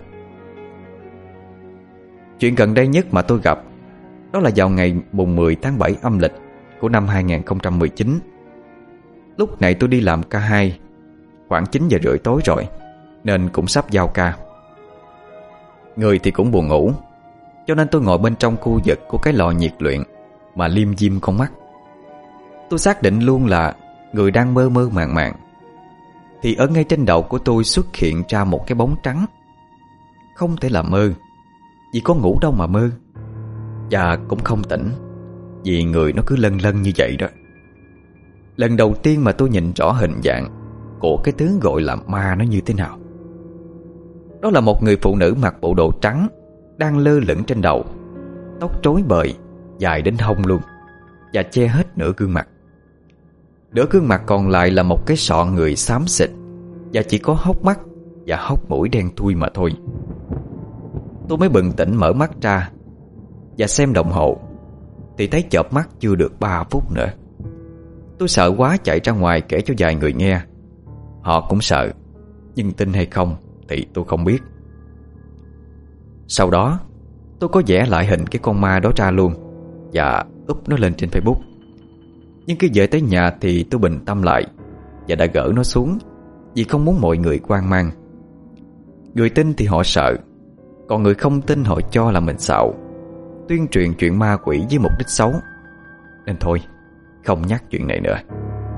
Chuyện gần đây nhất mà tôi gặp đó là vào ngày mùng mười tháng bảy âm lịch của năm hai nghìn không trăm mười chín. Lúc này tôi đi làm ca hai, khoảng chín giờ rưỡi tối rồi, nên cũng sắp giao ca. Người thì cũng buồn ngủ, cho nên tôi ngồi bên trong khu vực của cái lò nhiệt luyện mà liêm diêm con mắt. Tôi xác định luôn là người đang mơ mơ màng màng, thì ở ngay trên đầu của tôi xuất hiện ra một cái bóng trắng. Không thể là mơ, vì có ngủ đâu mà mơ. Và cũng không tỉnh, vì người nó cứ lân lân như vậy đó. Lần đầu tiên mà tôi nhìn rõ hình dạng của cái thứ gọi là ma nó như thế nào. Đó là một người phụ nữ mặc bộ đồ trắng, đang lơ lửng trên đầu, tóc rối bời, dài đến hông luôn, và che hết nửa gương mặt. Nửa gương mặt còn lại là một cái sọ người xám xịt, và chỉ có hốc mắt và hốc mũi đen thui mà thôi. Tôi mới bừng tỉnh mở mắt ra và xem đồng hồ, thì thấy chợp mắt chưa được ba phút nữa. Tôi sợ quá chạy ra ngoài kể cho vài người nghe. Họ cũng sợ, nhưng tin hay không thì tôi không biết. Sau đó tôi có vẽ lại hình cái con ma đó ra luôn và up nó lên trên Facebook. Nhưng khi về tới nhà thì tôi bình tâm lại và đã gỡ nó xuống, vì không muốn mọi người hoang mang. Người tin thì họ sợ, còn người không tin họ cho là mình xạo, tuyên truyền chuyện ma quỷ với mục đích xấu. Nên thôi, không nhắc chuyện này nữa.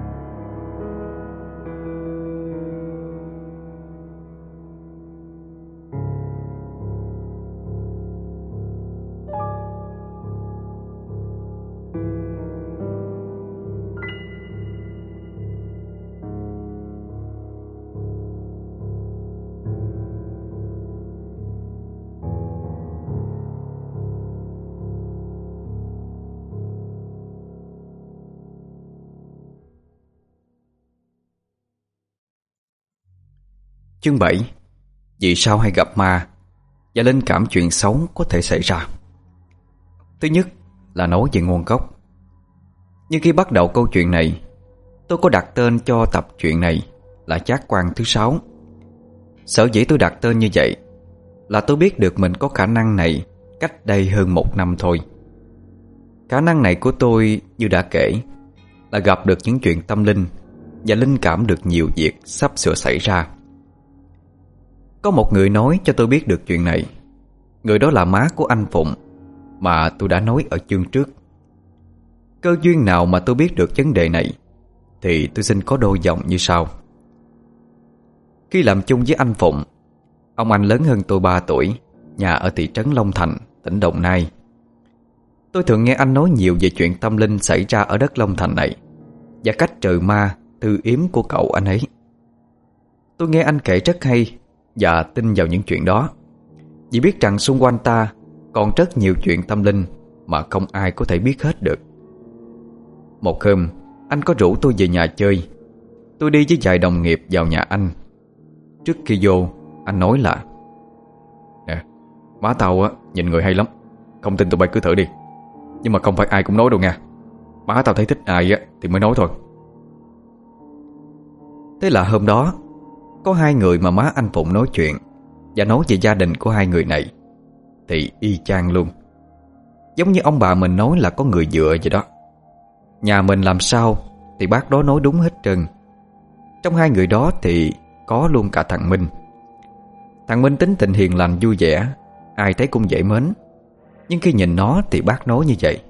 Chương bảy. Vì sao hay gặp ma và linh cảm chuyện xấu có thể xảy ra. Thứ nhất là nói về nguồn gốc. Nhưng khi bắt đầu câu chuyện này, tôi có đặt tên cho tập truyện này là Giác Quan thứ sáu. Sở dĩ tôi đặt tên như vậy là tôi biết được mình có khả năng này cách đây hơn một năm thôi. Khả năng này của tôi, như đã kể, là gặp được những chuyện tâm linh và linh cảm được nhiều việc sắp sửa xảy ra. Có một người nói cho tôi biết được chuyện này. Người đó là má của anh Phụng mà tôi đã nói ở chương trước. Cơ duyên nào mà tôi biết được vấn đề này thì tôi xin có đôi dòng như sau. Khi làm chung với anh Phụng, ông anh lớn hơn tôi ba tuổi, nhà ở thị trấn Long Thành, tỉnh Đồng Nai. Tôi thường nghe anh nói nhiều về chuyện tâm linh xảy ra ở đất Long Thành này và cách trừ ma, thư yếm của cậu anh ấy. Tôi nghe anh kể rất hay và tin vào những chuyện đó, vì biết rằng xung quanh ta còn rất nhiều chuyện tâm linh mà không ai có thể biết hết được. Một hôm, anh có rủ tôi về nhà chơi. Tôi đi với vài đồng nghiệp vào nhà anh. Trước khi vô, anh nói là: Nè, má tao á, nhìn người hay lắm. Không tin tụi bay cứ thử đi. Nhưng mà không phải ai cũng nói đâu nha. Má tao thấy thích ai á thì mới nói thôi. Thế là hôm đó, có hai người mà má anh Phụng nói chuyện và nói về gia đình của hai người này thì y chang luôn. Giống như ông bà mình nói là có người dựa vậy đó. Nhà mình làm sao thì bác đó nói đúng hết trơn. Trong hai người đó thì có luôn cả thằng Minh. Thằng Minh tính tình hiền lành vui vẻ, ai thấy cũng dễ mến. Nhưng khi nhìn nó thì bác nói như vậy: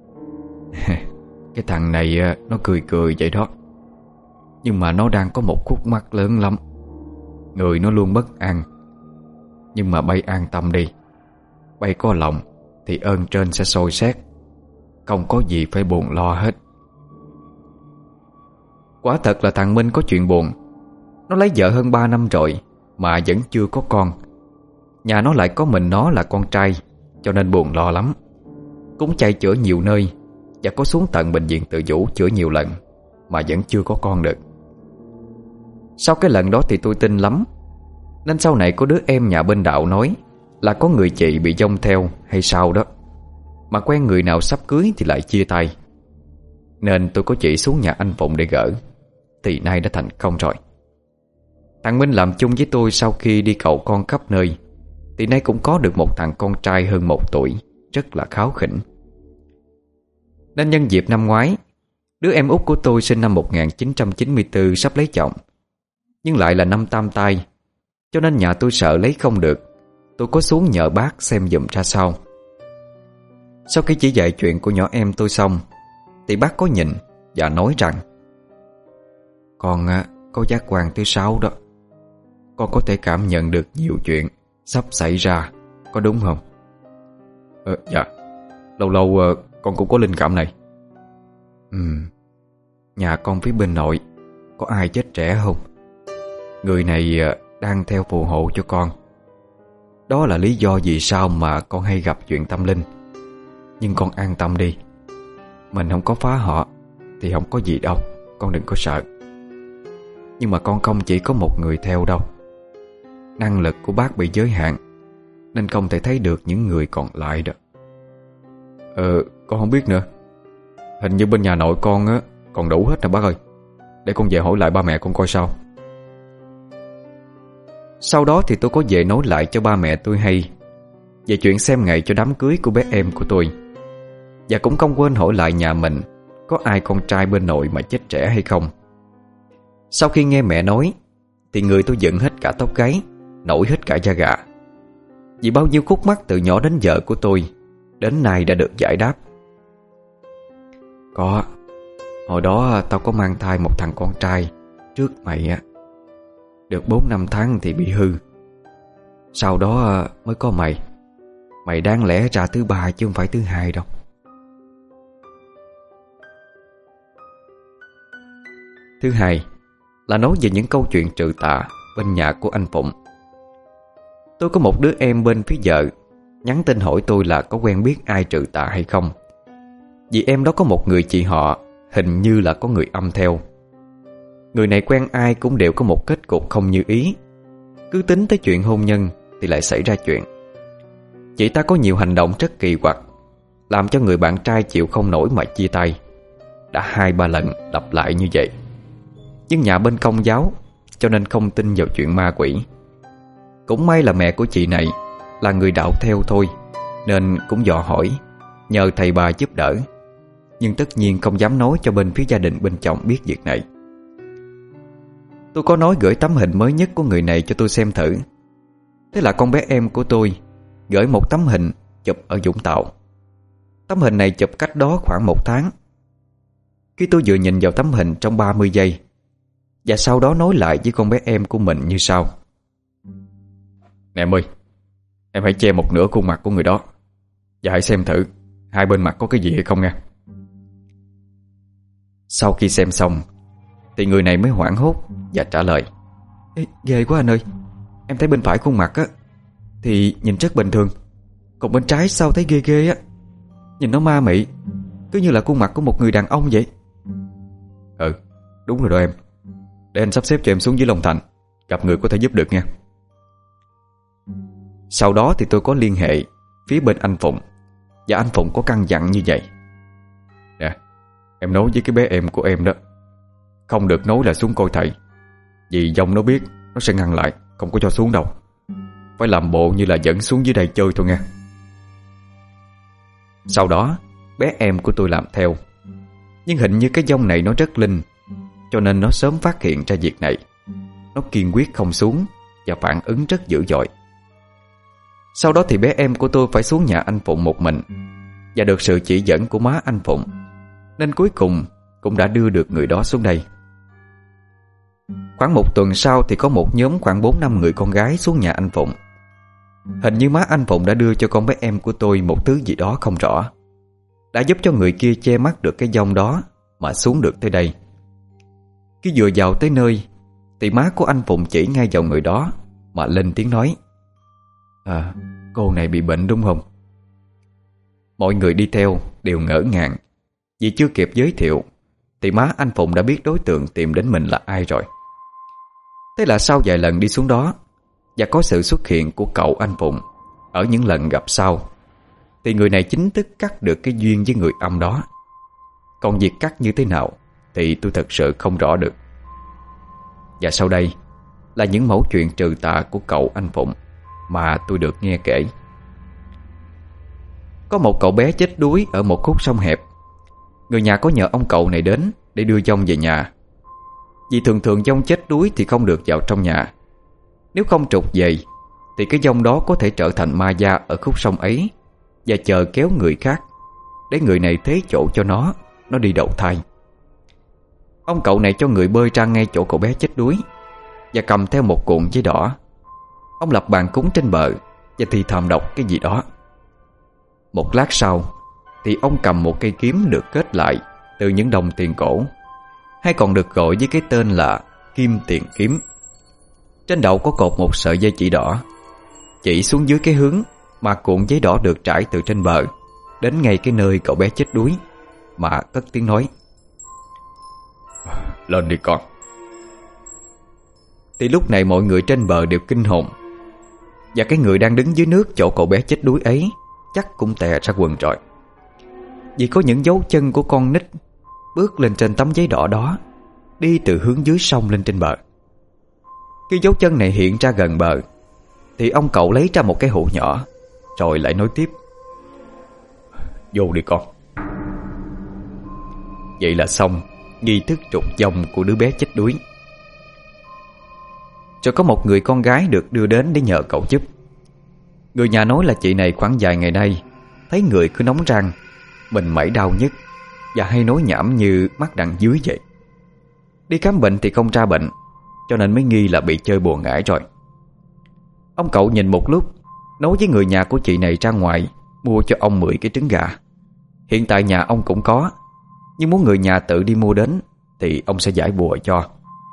Cái thằng này nó cười cười vậy đó, nhưng mà nó đang có một khúc mắc lớn lắm. Người nó luôn bất an. Nhưng mà bay an tâm đi, bay có lòng thì ơn trên sẽ soi xét. Không có gì phải buồn lo hết. Quả thật là thằng Minh có chuyện buồn. Nó lấy vợ hơn ba năm rồi mà vẫn chưa có con. Nhà nó lại có mình nó là con trai, cho nên buồn lo lắm. Cũng chạy chữa nhiều nơi và có xuống tận bệnh viện Từ Dũ chữa nhiều lần mà vẫn chưa có con được. Sau cái lần đó thì tôi tin lắm. Nên sau này có đứa em nhà bên đạo nói là có người chị bị dông theo hay sao đó, mà quen người nào sắp cưới thì lại chia tay. Nên tôi có chị xuống nhà anh Phụng để gỡ, thì nay đã thành công rồi. Thằng Minh làm chung với tôi sau khi đi cậu con khắp nơi, thì nay cũng có được một thằng con trai hơn một tuổi, rất là kháu khỉnh. Nên nhân dịp năm ngoái, đứa em út của tôi sinh năm một nghìn chín trăm chín mươi tư sắp lấy chồng, nhưng lại là năm tam tai, cho nên nhà tôi sợ lấy không được. Tôi có xuống nhờ bác xem giùm ra sao. Sau khi chỉ dạy chuyện của nhỏ em tôi xong, thì bác có nhìn và nói rằng: Con có giác quan thứ sáu đó. Con có thể cảm nhận được nhiều chuyện sắp xảy ra, có đúng không? Ờ, dạ. Lâu lâu uh, con cũng có linh cảm này. Ừ. Nhà con phía bên nội có ai chết trẻ không? Người này uh, đang theo phù hộ cho con. Đó là lý do vì sao mà con hay gặp chuyện tâm linh. Nhưng con an tâm đi, mình không có phá họ thì không có gì đâu, con đừng có sợ. Nhưng mà con không chỉ có một người theo đâu. Năng lực của bác bị giới hạn, nên không thể thấy được những người còn lại đâu. Ờ, con không biết nữa. Hình như bên nhà nội con á còn đủ hết nè bác ơi. Để con về hỏi lại ba mẹ con coi sao. Sau đó thì tôi có về nói lại cho ba mẹ tôi hay về chuyện xem ngày cho đám cưới của bé em của tôi. Và cũng không quên hỏi lại nhà mình có ai con trai bên nội mà chết trẻ hay không. Sau khi nghe mẹ nói thì người tôi dựng hết cả tóc gáy, nổi hết cả da gà. Vì bao nhiêu khúc mắc từ nhỏ đến vợ của tôi đến nay đã được giải đáp. Có. Hồi đó tao có mang thai một thằng con trai trước mày á. Được bốn năm tháng thì bị hư. Sau đó mới có mày. Mày đáng lẽ ra thứ ba chứ không phải thứ hai đâu. Thứ hai là nói về những câu chuyện trừ tà bên nhà của anh Phụng. Tôi có một đứa em bên phía vợ nhắn tin hỏi tôi là có quen biết ai trừ tà hay không. Vì em đó có một người chị họ hình như là có người âm theo. Người này quen ai cũng đều có một kết cục không như ý. Cứ tính tới chuyện hôn nhân thì lại xảy ra chuyện. Chị ta có nhiều hành động rất kỳ quặc, làm cho người bạn trai chịu không nổi mà chia tay. Đã hai ba lần lặp lại như vậy. Nhưng nhà bên Công giáo, cho nên không tin vào chuyện ma quỷ. Cũng may là mẹ của chị này là người đạo theo thôi, nên cũng dò hỏi, nhờ thầy bà giúp đỡ. Nhưng tất nhiên không dám nói cho bên phía gia đình bên chồng biết việc này. Tôi có nói gửi tấm hình mới nhất của người này cho tôi xem thử. Thế là con bé em của tôi gửi một tấm hình chụp ở Vũng Tàu. Tấm hình này chụp cách đó khoảng một tháng. Khi tôi vừa nhìn vào tấm hình trong ba mươi giây, và sau đó nói lại với con bé em của mình như sau: Nè em ơi, em hãy che một nửa khuôn mặt của người đó, và hãy xem thử hai bên mặt có cái gì hay không nha. Sau khi xem xong thì người này mới hoảng hốt và trả lời: Ê, ghê quá anh ơi, em thấy bên phải khuôn mặt á thì nhìn rất bình thường, Còn bên trái sao thấy ghê ghê á. Nhìn nó ma mị, cứ như là khuôn mặt của một người đàn ông vậy. Ừ, đúng rồi đó em. Để anh sắp xếp cho em xuống dưới Long Thành, gặp người có thể giúp được nha. Sau đó thì tôi có liên hệ phía bên anh Phụng, và anh Phụng có căn dặn như vậy. Nè, em nói với cái bé em của em đó, không được nói là xuống coi thầy, vì dòng nó biết nó sẽ ngăn lại, không có cho xuống đâu. Phải làm bộ như là dẫn xuống dưới đây chơi thôi nha. Sau đó bé em của tôi làm theo. Nhưng hình như cái dông này nó rất linh, cho nên nó sớm phát hiện ra việc này. Nó kiên quyết không xuống và phản ứng rất dữ dội. Sau đó thì bé em của tôi phải xuống nhà anh Phụng một mình, và được sự chỉ dẫn của má anh Phụng, nên cuối cùng cũng đã đưa được người đó xuống đây. Khoảng một tuần sau thì có một nhóm khoảng bốn năm người con gái xuống nhà anh Phụng. Hình như má anh Phụng đã đưa cho con bé em của tôi một thứ gì đó không rõ, đã giúp cho người kia che mắt được cái dông đó mà xuống được tới đây. Khi vừa vào tới nơi thì má của anh Phụng chỉ ngay vào người đó mà lên tiếng nói: À, cô này bị bệnh đúng không? Mọi người đi theo đều ngỡ ngàng, vì chưa kịp giới thiệu thì má anh Phụng đã biết đối tượng tìm đến mình là ai rồi. Thế là sau vài lần đi xuống đó và có sự xuất hiện của cậu anh Phụng ở những lần gặp sau, thì người này chính thức cắt được cái duyên với người âm đó. Còn việc cắt như thế nào thì tôi thật sự không rõ được. Và sau đây là những mẩu chuyện trừ tà của cậu anh Phụng mà tôi được nghe kể. Có một cậu bé chết đuối ở một khúc sông hẹp. Người nhà có nhờ ông cậu này đến để đưa dông về nhà. Vì thường thường dông chết đuối thì không được vào trong nhà. Nếu không trục về thì cái dông đó có thể trở thành ma da ở khúc sông ấy và chờ kéo người khác, để người này thế chỗ cho nó Nó đi đầu thai. Ông cậu này cho người bơi ra ngay chỗ cậu bé chết đuối và cầm theo một cuộn giấy đỏ. Ông lập bàn cúng trên bờ và thì thầm đọc cái gì đó. Một lát sau thì ông cầm một cây kiếm được kết lại từ những đồng tiền cổ, hay còn được gọi với cái tên là kim tiền kiếm. Trên đầu có cột một sợi dây chỉ đỏ, chỉ xuống dưới cái hướng mà cuộn giấy đỏ được trải từ trên bờ đến ngay cái nơi cậu bé chết đuối, mà cất tiếng nói: Lên đi con. Thì lúc này mọi người trên bờ đều kinh hồn, và cái người đang đứng dưới nước chỗ cậu bé chết đuối ấy chắc cũng tè ra quần rồi, vì có những dấu chân của con nít bước lên trên tấm giấy đỏ đó, đi từ hướng dưới sông lên trên bờ. Khi dấu chân này hiện ra gần bờ thì ông cậu lấy ra một cái hũ nhỏ, rồi lại nói tiếp: Vô đi con. Vậy là xong nghi thức trục dông của đứa bé chết đuối. Rồi có một người con gái được đưa đến để nhờ cậu giúp. Người nhà nói là chị này khoảng vài ngày nay thấy người cứ nóng răng, mình mẩy đau nhức và hay nói nhảm như mắt đằng dưới vậy. Đi khám bệnh thì không ra bệnh, cho nên mới nghi là bị chơi bùa ngải rồi. Ông cậu nhìn một lúc, nói với người nhà của chị này ra ngoài mua cho ông mười cái trứng gà. Hiện tại nhà ông cũng có, nhưng muốn người nhà tự đi mua đến thì ông sẽ giải bùa cho.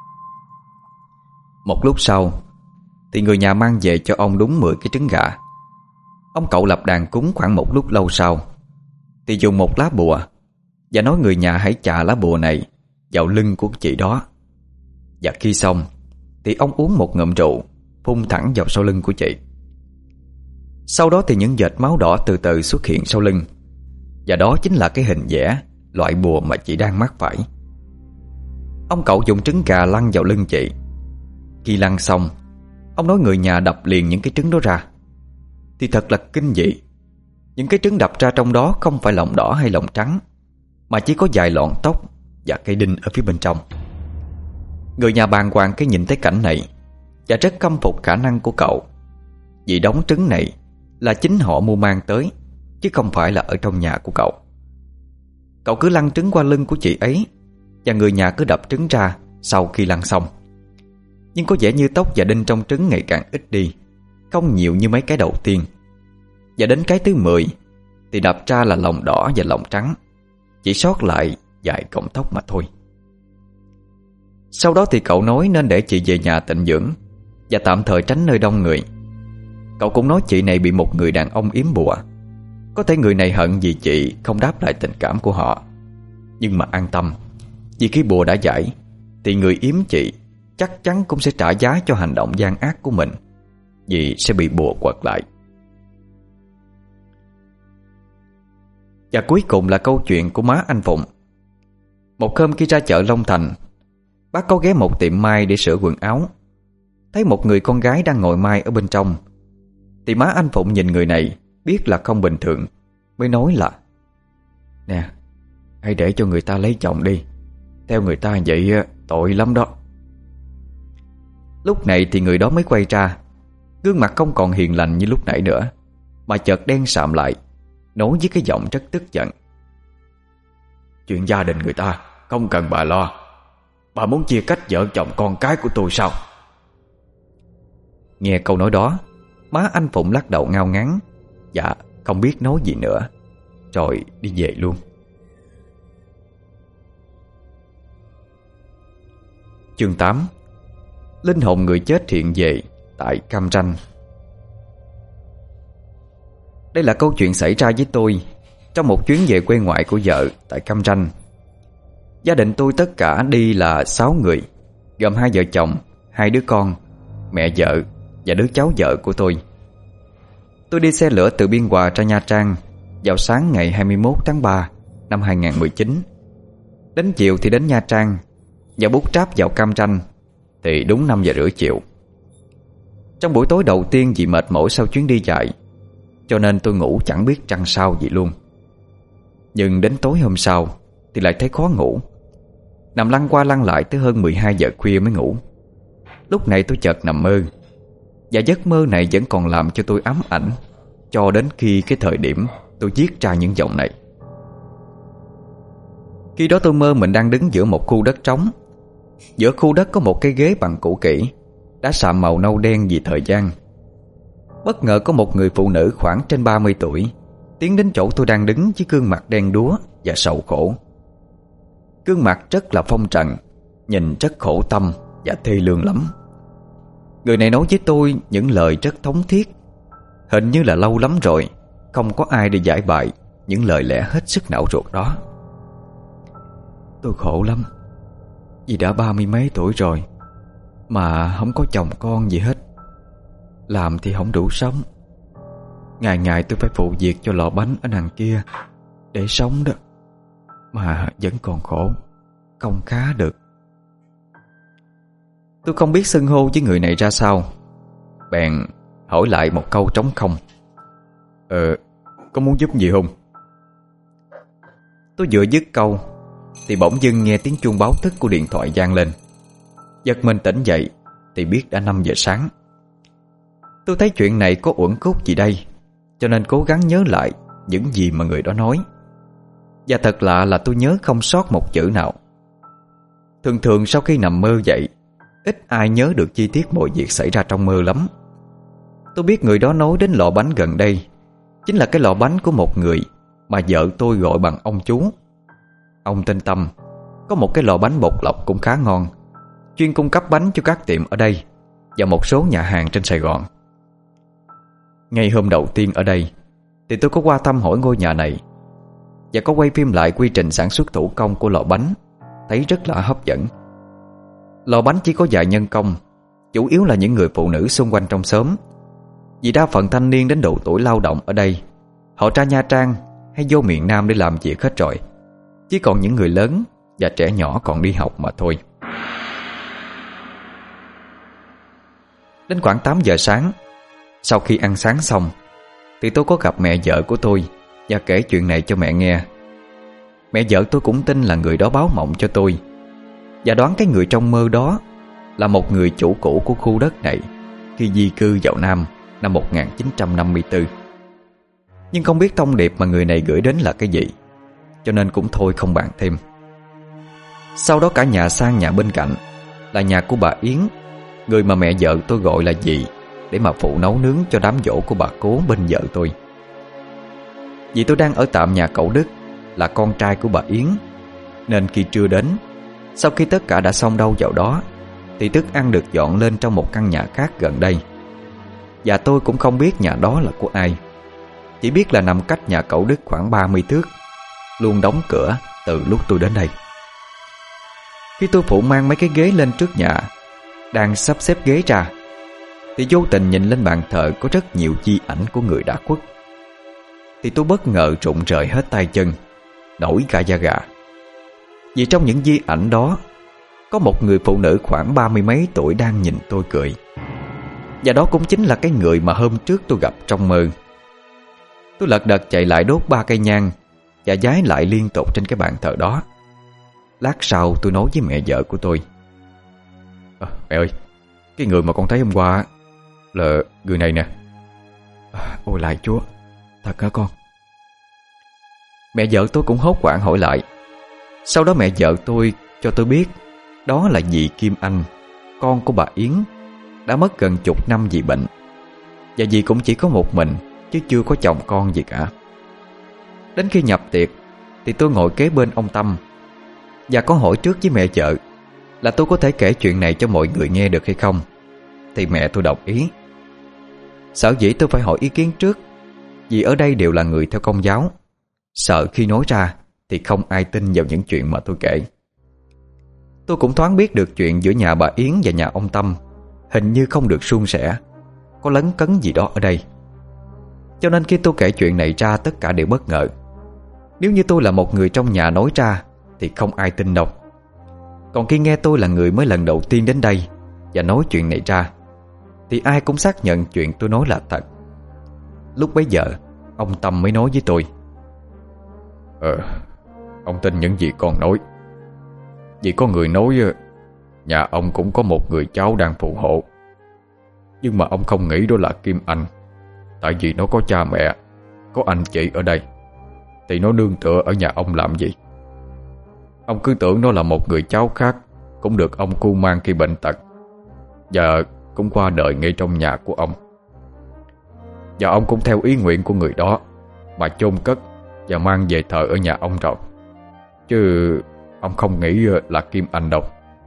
Một lúc sau thì người nhà mang về cho ông đúng mười cái trứng gà. Ông cậu lập đàn cúng khoảng một lúc lâu sau thì dùng một lá bùa và nói người nhà hãy chà lá bùa này vào lưng của chị đó. Và khi xong thì ông uống một ngụm rượu, phun thẳng vào sau lưng của chị. Sau đó thì những vệt máu đỏ từ từ xuất hiện sau lưng, và đó chính là cái hình vẽ loại bùa mà chị đang mắc phải. Ông cậu dùng trứng gà lăn vào lưng chị. Khi lăn xong, ông nói người nhà đập liền những cái trứng đó ra. Thì thật là kinh dị, những cái trứng đập ra trong đó không phải lòng đỏ hay lòng trắng, mà chỉ có vài lọn tóc và cây đinh ở phía bên trong. Người nhà bàng hoàng cái nhìn thấy cảnh này và rất căm phục khả năng của cậu, vì đống trứng này là chính họ mua mang tới, chứ không phải là ở trong nhà của cậu. Cậu cứ lăn trứng qua lưng của chị ấy, và người nhà cứ đập trứng ra sau khi lăn xong. Nhưng có vẻ như tóc và đinh trong trứng ngày càng ít đi, không nhiều như mấy cái đầu tiên. Và đến cái thứ mười thì đập ra là lòng đỏ và lòng trắng, chỉ sót lại vài cọng tóc mà thôi. Sau đó thì cậu nói nên để chị về nhà tịnh dưỡng và tạm thời tránh nơi đông người. Cậu cũng nói chị này bị một người đàn ông yếm bùa. Có thể người này hận vì chị không đáp lại tình cảm của họ. Nhưng mà an tâm, vì khi bùa đã giải thì người yếm chị chắc chắn cũng sẽ trả giá cho hành động gian ác của mình, vì sẽ bị bùa quật lại. Và cuối cùng là câu chuyện của má anh Phụng. Một hôm khi ra chợ Long Thành, bác có ghé một tiệm may để sửa quần áo. Thấy một người con gái đang ngồi may ở bên trong, thì má anh Phụng nhìn người này biết là không bình thường, mới nói là: "Nè, hãy để cho người ta lấy chồng đi. Theo người ta vậy tội lắm đó." Lúc này thì người đó mới quay ra, gương mặt không còn hiền lành như lúc nãy nữa, mà chợt đen sạm lại, nói với cái giọng rất tức giận: "Chuyện gia đình người ta không cần bà lo. Bà muốn chia cách vợ chồng con cái của tôi sao?" Nghe câu nói đó, má anh Phụng lắc đầu ngao ngán, dạ không biết nói gì nữa, rồi đi về luôn. Chương tám. Linh hồn người chết hiện về tại Cam Ranh. Đây là câu chuyện xảy ra với tôi trong một chuyến về quê ngoại của vợ tại Cam Ranh. Gia đình tôi tất cả đi là sáu người, gồm hai vợ chồng, hai đứa con, mẹ vợ và đứa cháu vợ của tôi. Tôi đi xe lửa từ Biên Hòa ra Nha Trang vào sáng ngày hai mươi mốt tháng ba năm hai nghìn không trăm mười chín. Đến chiều thì đến Nha Trang, và bút tráp vào Cam Ranh thì đúng năm giờ rưỡi chiều. Trong buổi tối đầu tiên vì mệt mỏi sau chuyến đi dài, cho nên tôi ngủ chẳng biết trăng sao gì luôn. Nhưng đến tối hôm sau thì lại thấy khó ngủ, nằm lăn qua lăn lại tới hơn mười hai giờ khuya mới ngủ. Lúc này tôi chợt nằm mơ, và giấc mơ này vẫn còn làm cho tôi ám ảnh cho đến khi cái thời điểm tôi viết ra những dòng này. Khi đó tôi mơ mình đang đứng giữa một khu đất trống. Giữa khu đất có một cái ghế bằng cũ kỹ, đã sạm màu nâu đen vì thời gian. Bất ngờ có một người phụ nữ khoảng trên ba mươi tuổi tiến đến chỗ tôi đang đứng với gương mặt đen đúa và sầu khổ. Gương mặt rất là phong trần, nhìn rất khổ tâm và thê lương lắm. Người này nói với tôi những lời rất thống thiết. Hình như là lâu lắm rồi không có ai để giải bày những lời lẽ hết sức não ruột đó. "Tôi khổ lắm, vì đã ba mươi mấy tuổi rồi mà không có chồng con gì hết. Làm thì không đủ sống. Ngày ngày tôi phải phụ việc cho lò bánh ở đằng kia để sống đó, mà vẫn còn khổ, không khá được." Tôi không biết xưng hô với người này ra sao, bèn hỏi lại một câu trống không: Ờ, có muốn giúp gì không?" Tôi vừa dứt câu thì bỗng dưng nghe tiếng chuông báo thức của điện thoại vang lên. Giật mình tỉnh dậy thì biết đã năm giờ sáng. Tôi thấy chuyện này có uẩn khúc gì đây, cho nên cố gắng nhớ lại những gì mà người đó nói. Và thật lạ là tôi nhớ không sót một chữ nào. Thường thường sau khi nằm mơ dậy, ít ai nhớ được chi tiết mọi việc xảy ra trong mơ lắm. Tôi biết người đó nói đến lò bánh gần đây chính là cái lò bánh của một người mà vợ tôi gọi bằng ông chú. Ông tên Tâm, có một cái lò bánh bột lọc cũng khá ngon, chuyên cung cấp bánh cho các tiệm ở đây và một số nhà hàng trên Sài Gòn. Ngay hôm đầu tiên ở đây thì tôi có qua thăm hỏi ngôi nhà này, và có quay phim lại quy trình sản xuất thủ công của lò bánh, thấy rất là hấp dẫn. Lò bánh chỉ có vài nhân công, chủ yếu là những người phụ nữ xung quanh trong xóm. Vì đa phần thanh niên đến độ tuổi lao động ở đây, họ ra Nha Trang hay vô miền Nam để làm việc hết rồi. Chỉ còn những người lớn và trẻ nhỏ còn đi học mà thôi. Đến khoảng tám giờ sáng, sau khi ăn sáng xong, thì tôi có gặp mẹ vợ của tôi và kể chuyện này cho mẹ nghe. Mẹ vợ tôi cũng tin là người đó báo mộng cho tôi, và đoán cái người trong mơ đó là một người chủ cũ của khu đất này khi di cư vào Nam năm một nghìn chín trăm năm mươi tư. Nhưng không biết thông điệp mà người này gửi đến là cái gì, cho nên cũng thôi không bàn thêm. Sau đó cả nhà sang nhà bên cạnh là nhà của bà Yến, người mà mẹ vợ tôi gọi là dì, để mà phụ nấu nướng cho đám giỗ của bà cố bên vợ tôi. Vì tôi đang ở tạm nhà cậu Đức, là con trai của bà Yến, nên khi trưa đến, sau khi tất cả đã xong đâu vào đó, thì thức ăn được dọn lên trong một căn nhà khác gần đây. Và tôi cũng không biết nhà đó là của ai, chỉ biết là nằm cách nhà cậu Đức khoảng ba mươi thước, luôn đóng cửa từ lúc tôi đến đây. Khi tôi phụ mang mấy cái ghế lên trước nhà, đang sắp xếp ghế ra, thì vô tình nhìn lên bàn thờ có rất nhiều di ảnh của người đã khuất. Thì tôi bất ngờ rụng rời hết tay chân, nổi cả da gà. Vì trong những di ảnh đó có một người phụ nữ khoảng ba mươi mấy tuổi đang nhìn tôi cười. Và đó cũng chính là cái người mà hôm trước tôi gặp trong mơ. Tôi lật đật chạy lại đốt ba cây nhang và vái lại liên tục trên cái bàn thờ đó. Lát sau tôi nói với mẹ vợ của tôi: à, mẹ ơi, cái người mà con thấy hôm qua là người này nè. à, Ôi lại Chúa, thật hả con? Mẹ vợ tôi cũng hốt hoảng hỏi lại. Sau đó mẹ vợ tôi cho tôi biết đó là dì Kim Anh, con của bà Yến, đã mất gần chục năm vì bệnh. Và dì cũng chỉ có một mình, chứ chưa có chồng con gì cả. Đến khi nhập tiệc thì tôi ngồi kế bên ông Tâm, và có hỏi trước với mẹ vợ là tôi có thể kể chuyện này cho mọi người nghe được hay không. Thì mẹ tôi đồng ý. Sở dĩ tôi phải hỏi ý kiến trước, vì ở đây đều là người theo Công giáo, sợ khi nói ra thì không ai tin vào những chuyện mà tôi kể. Tôi cũng thoáng biết được chuyện giữa nhà bà Yến và nhà ông Tâm hình như không được suôn sẻ, có lấn cấn gì đó ở đây. Cho nên khi tôi kể chuyện này ra, tất cả đều bất ngờ. Nếu như tôi là một người trong nhà nói ra thì không ai tin đâu. Còn khi nghe tôi là người mới lần đầu tiên đến đây và nói chuyện này ra, thì ai cũng xác nhận chuyện tôi nói là thật. Lúc bấy giờ ông Tâm mới nói với tôi: Ờ, ông tin những gì con nói. Vì có người nói nhà ông cũng có một người cháu đang phù hộ. Nhưng mà ông không nghĩ đó là Kim Anh, tại vì nó có cha mẹ, có anh chị ở đây, thì nó nương tựa ở nhà ông làm gì. Ông cứ tưởng nó là một người cháu khác, cũng được ông cưu mang khi bệnh tật, và cũng qua đời ngay trong nhà của ông. Và ông cũng theo ý nguyện của người đó mà chôn cất và mang về thờ ở nhà ông rồi, chứ ông không nghĩ là Kim Anh đâu.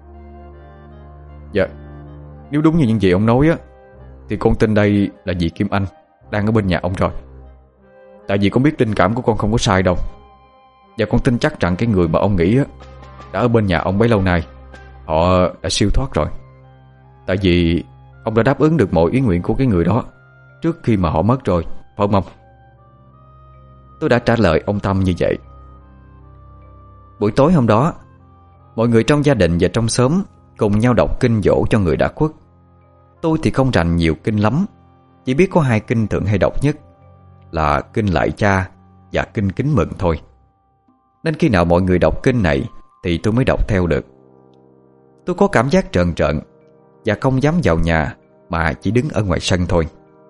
Dạ, nếu đúng như những gì ông nói á, thì con tin đây là dì Kim Anh đang ở bên nhà ông rồi. Tại vì con biết linh cảm của con không có sai đâu. Và con tin chắc rằng cái người mà ông nghĩ á đã ở bên nhà ông bấy lâu nay, họ đã siêu thoát rồi. Tại vì ông đã đáp ứng được mọi ý nguyện của cái người đó trước khi mà họ mất rồi, phải không ông? Tôi đã trả lời ông Tâm như vậy. Buổi tối hôm đó, mọi người trong gia đình và trong xóm cùng nhau đọc kinh dỗ cho người đã khuất. Tôi thì không rành nhiều kinh lắm, chỉ biết có hai kinh thường hay đọc nhất là kinh Lạy Cha và kinh Kính Mừng thôi. Nên khi nào mọi người đọc kinh này thì tôi mới đọc theo được. Tôi có cảm giác trợn trợn và không dám vào nhà, mà chỉ đứng ở ngoài sân thôi.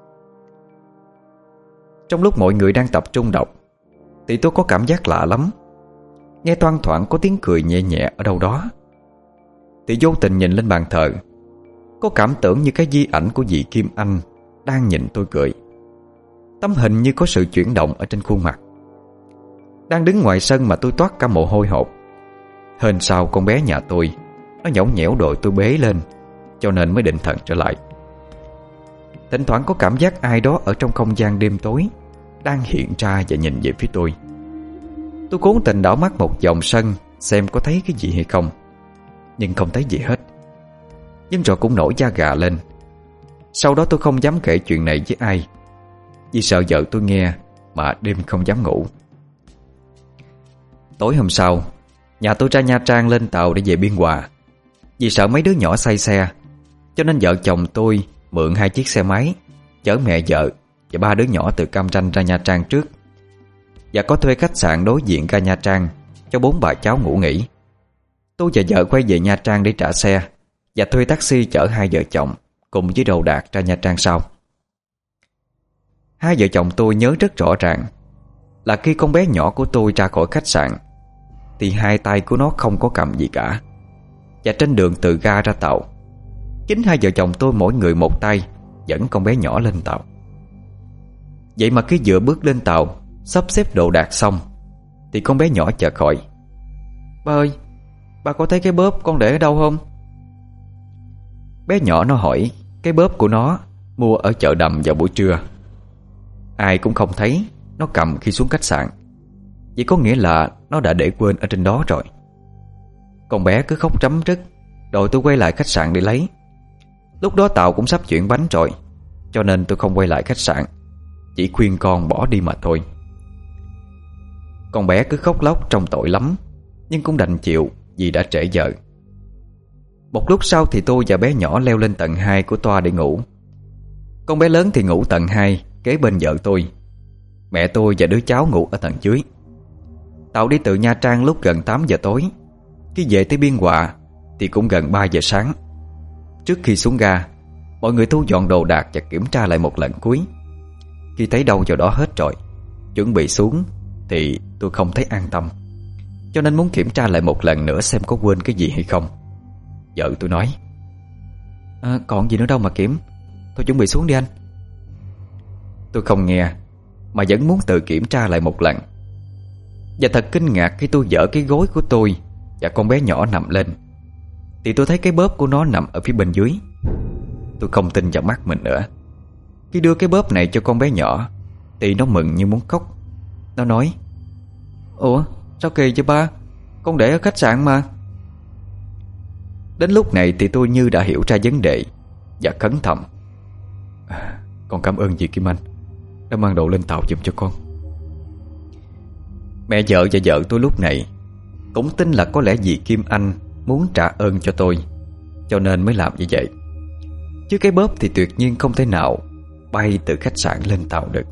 Trong lúc mọi người đang tập trung đọc thì tôi có cảm giác lạ lắm. Nghe thoang thoảng có tiếng cười nhẹ nhẹ ở đâu đó. Thì vô tình nhìn lên bàn thờ, có cảm tưởng như cái di ảnh của dì Kim Anh đang nhìn tôi cười. Tấm hình như có sự chuyển động ở trên khuôn mặt. Đang đứng ngoài sân mà tôi toát cả mồ hôi hột. Hên sao con bé nhà tôi nó nhõng nhẽo đội tôi bế lên, cho nên mới định thần trở lại. Thỉnh thoảng có cảm giác ai đó ở trong không gian đêm tối đang hiện ra và nhìn về phía tôi. Tôi cố tình đảo mắt một vòng sân xem có thấy cái gì hay không, nhưng không thấy gì hết. Nhưng rồi cũng nổi da gà lên. Sau đó tôi không dám kể chuyện này với ai, vì sợ vợ tôi nghe mà đêm không dám ngủ. Tối hôm sau, nhà tôi ra Nha Trang lên tàu để về Biên Hòa. Vì sợ mấy đứa nhỏ say xe, cho nên vợ chồng tôi mượn hai chiếc xe máy chở mẹ vợ và ba đứa nhỏ từ Cam Ranh ra Nha Trang trước, và có thuê khách sạn đối diện ga Nha Trang cho bốn bà cháu ngủ nghỉ. Tôi và vợ quay về Nha Trang để trả xe và thuê taxi chở hai vợ chồng cùng với đồ đạc ra Nha Trang sau. Hai vợ chồng tôi nhớ rất rõ ràng là khi con bé nhỏ của tôi ra khỏi khách sạn thì hai tay của nó không có cầm gì cả. Và trên đường từ ga ra tàu, chính hai vợ chồng tôi mỗi người một tay dẫn con bé nhỏ lên tàu. Vậy mà khi vừa bước lên tàu, sắp xếp đồ đạc xong, thì con bé nhỏ chợt hỏi: "Ba ơi, ba có thấy cái bóp con để ở đâu không?" Bé nhỏ nó hỏi cái bóp của nó mua ở chợ đầm vào buổi trưa. Ai cũng không thấy nó cầm khi xuống khách sạn. Vậy có nghĩa là nó đã để quên ở trên đó rồi. Con bé cứ khóc trắm trứt, rồi tôi quay lại khách sạn để lấy. Lúc đó tàu cũng sắp chuyển bánh rồi, cho nên tôi không quay lại khách sạn, chỉ khuyên con bỏ đi mà thôi. Con bé cứ khóc lóc trong tội lắm, nhưng cũng đành chịu vì đã trễ giờ. Một lúc sau thì tôi và bé nhỏ leo lên tầng hai của toa để ngủ. Con bé lớn thì ngủ tầng hai kế bên vợ tôi. Mẹ tôi và đứa cháu ngủ ở tầng dưới. Tàu đi từ Nha Trang lúc gần tám giờ tối. Khi về tới Biên Hòa thì cũng gần ba giờ sáng. Trước khi xuống ga, mọi người thu dọn đồ đạc và kiểm tra lại một lần cuối. Khi thấy đâu vào đó hết rồi, chuẩn bị xuống, thì tôi không thấy an tâm, cho nên muốn kiểm tra lại một lần nữa xem có quên cái gì hay không. Vợ tôi nói: à, còn gì nữa đâu mà kiểm, thôi chuẩn bị xuống đi anh. Tôi không nghe, mà vẫn muốn tự kiểm tra lại một lần. Và thật kinh ngạc khi tôi dỡ cái gối của tôi và con bé nhỏ nằm lên, thì tôi thấy cái bóp của nó nằm ở phía bên dưới. Tôi không tin vào mắt mình nữa. Khi đưa cái bóp này cho con bé nhỏ thì nó mừng như muốn khóc. Nó nói: ủa sao kỳ vậy ba, con để ở khách sạn mà. Đến lúc này thì tôi như đã hiểu ra vấn đề và khấn thầm: à, con cảm ơn dì Kim Anh đã mang đồ lên tàu giùm cho con. Mẹ vợ và vợ tôi lúc này cũng tin là có lẽ dì Kim Anh muốn trả ơn cho tôi, cho nên mới làm như vậy. Chứ cái bóp thì tuyệt nhiên không thể nào bay từ khách sạn lên tàu được.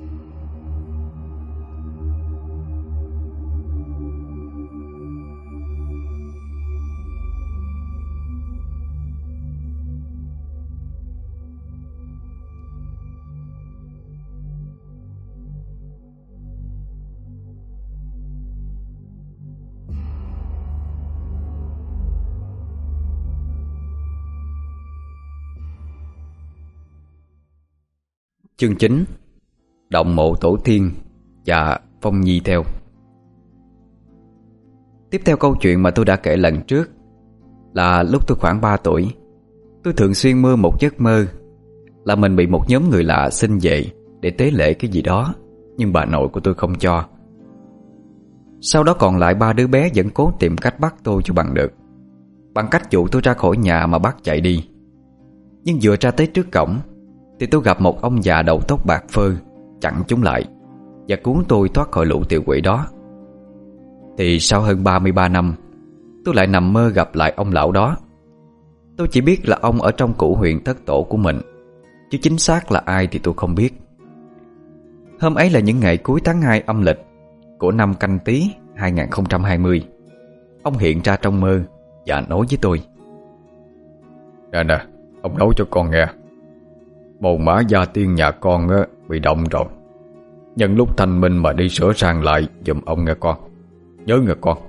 Chương chín: Động mộ tổ tiên và Phong Nhi theo. Tiếp theo câu chuyện mà tôi đã kể lần trước là lúc tôi khoảng ba tuổi, tôi thường xuyên mơ một giấc mơ là mình bị một nhóm người lạ xin về để tế lễ cái gì đó, nhưng bà nội của tôi không cho. Sau đó còn lại ba đứa bé vẫn cố tìm cách bắt tôi cho bằng được, bằng cách dụ tôi ra khỏi nhà mà bắt chạy đi. Nhưng vừa ra tới trước cổng thì tôi gặp một ông già đầu tóc bạc phơ chặn chúng lại và cuốn tôi thoát khỏi lũ tiểu quỷ đó. Thì sau hơn ba mươi ba năm, tôi lại nằm mơ gặp lại ông lão đó. Tôi chỉ biết là ông ở trong cửu huyền thất tổ của mình, chứ chính xác là ai thì tôi không biết. Hôm ấy là những ngày cuối tháng hai âm lịch của năm Canh Tý hai không hai không. Ông hiện ra trong mơ và nói với tôi: Nè nè, ông nói cho con nghe, mồ mã gia tiên nhà con á, bị động rồi. Nhân lúc thanh minh mà đi sửa sang lại giùm ông nghe con. Nhớ nghe con.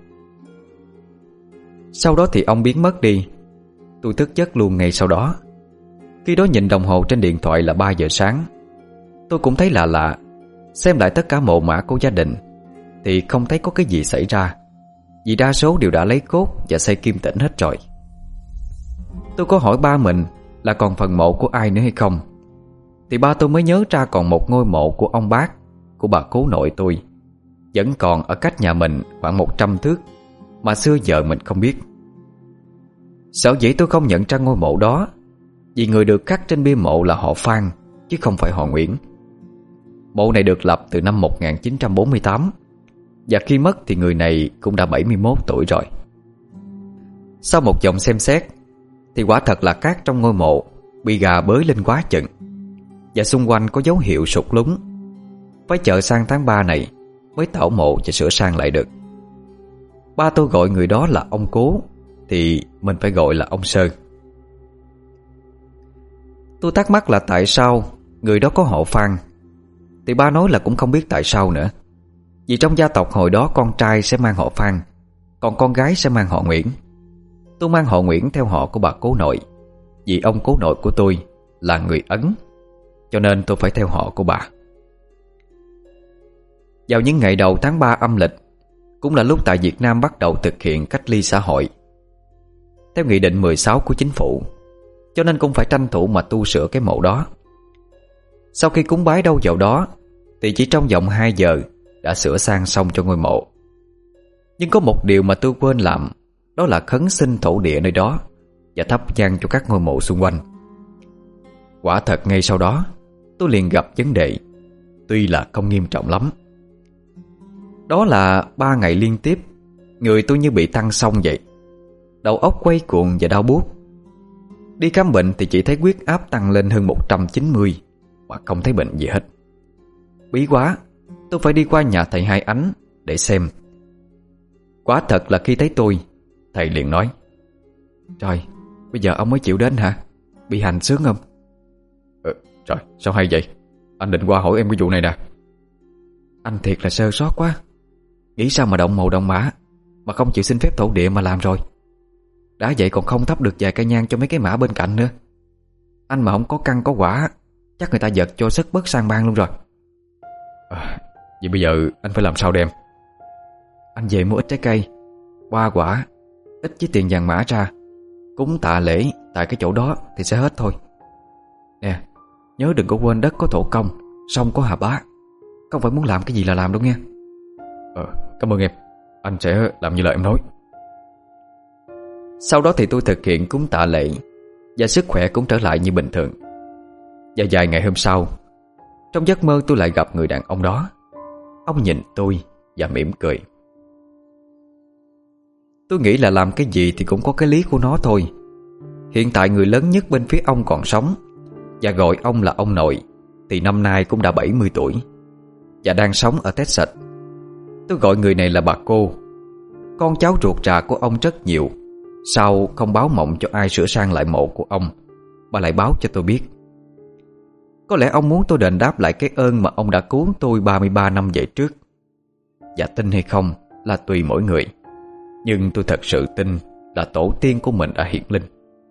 Sau đó thì ông biến mất đi. Tôi thức giấc luôn ngay sau đó. Khi đó nhìn đồng hồ trên điện thoại là ba giờ sáng. Tôi cũng thấy lạ lạ. Xem lại tất cả mộ mã của gia đình thì không thấy có cái gì xảy ra, vì đa số đều đã lấy cốt và xây kim tĩnh hết rồi. Tôi có hỏi ba mình là còn phần mộ của ai nữa hay không, thì ba tôi mới nhớ ra còn một ngôi mộ của ông bác, của bà cố nội tôi, vẫn còn ở cách nhà mình khoảng một trăm thước, mà xưa giờ mình không biết. Sở dĩ tôi không nhận ra ngôi mộ đó vì người được khắc trên bia mộ là họ Phan, chứ không phải họ Nguyễn. Mộ này được lập từ năm một nghìn chín trăm bốn mươi tám, và khi mất thì người này cũng đã bảy mươi mốt tuổi rồi. Sau một vòng xem xét thì quả thật là cát trong ngôi mộ bị gà bới lên quá chừng, và xung quanh có dấu hiệu sụt lún. Phải chờ sang tháng ba này mới tảo mộ và sửa sang lại được. Ba tôi gọi người đó là ông Cố, thì mình phải gọi là ông Sơ. Tôi thắc mắc là tại sao người đó có họ Phan, thì ba nói là cũng không biết tại sao nữa. Vì trong gia tộc hồi đó con trai sẽ mang họ Phan, còn con gái sẽ mang họ Nguyễn. Tôi mang họ Nguyễn theo họ của bà cố nội, vì ông cố nội của tôi là người Ấn, cho nên tôi phải theo họ của bà. Vào những ngày đầu tháng ba âm lịch, cũng là lúc tại Việt Nam bắt đầu thực hiện cách ly xã hội theo nghị định mười sáu của chính phủ, cho nên cũng phải tranh thủ mà tu sửa cái mộ đó. Sau khi cúng bái đâu vào đó thì chỉ trong vòng hai giờ đã sửa sang xong cho ngôi mộ. Nhưng có một điều mà tôi quên làm, đó là khấn xin thổ địa nơi đó và thắp nhang cho các ngôi mộ xung quanh. Quả thật ngay sau đó tôi liền gặp vấn đề, tuy là không nghiêm trọng lắm. Đó là ba ngày liên tiếp, người tôi như bị tăng xông vậy. Đầu óc quay cuồng và đau buốt. Đi khám bệnh thì chỉ thấy huyết áp tăng lên hơn một trăm chín mươi, mà không thấy bệnh gì hết. Bí quá, tôi phải đi qua nhà thầy Hai Ánh để xem. Quả thật là khi thấy tôi, thầy liền nói: "Trời, bây giờ ông mới chịu đến hả? Bị hành sướng không?" Ờ, Trời, sao hay vậy? Anh định qua hỏi em cái vụ này nè. Anh thiệt là sơ sót quá. Nghĩ sao mà động mồ động mã mà không chịu xin phép thổ địa mà làm rồi. Đã vậy còn không thắp được vài cây nhang cho mấy cái mã bên cạnh nữa. Anh mà không có căn có quả, chắc người ta giật cho sức bớt sang bang luôn rồi. À, vậy bây giờ anh phải làm sao đem? Anh về mua ít trái cây, hoa quả, ít với tiền vàng mã ra, cúng tạ lễ tại cái chỗ đó thì sẽ hết thôi. Nè, nhớ đừng có quên đất có thổ công, sông có hà bá. Không phải muốn làm cái gì là làm đâu nghe. Ờ, cảm ơn em. Anh sẽ làm như lời em nói. Sau đó thì tôi thực hiện cúng tạ lễ, và sức khỏe cũng trở lại như bình thường. Và vài ngày hôm sau, trong giấc mơ tôi lại gặp người đàn ông đó. Ông nhìn tôi và mỉm cười. Tôi nghĩ là làm cái gì thì cũng có cái lý của nó thôi. Hiện tại người lớn nhất bên phía ông còn sống, và gọi ông là ông nội, thì năm nay cũng đã bảy mươi tuổi và đang sống ở Texas. Tôi gọi người này là bà cô. Con cháu ruột rà của ông rất nhiều. Sao không báo mộng cho ai sửa sang lại mộ của ông, mà lại báo cho tôi biết? Có lẽ ông muốn tôi đền đáp lại cái ơn mà ông đã cứu tôi ba mươi ba năm về trước. Và tin hay không là tùy mỗi người, nhưng tôi thật sự tin là tổ tiên của mình đã hiện linh.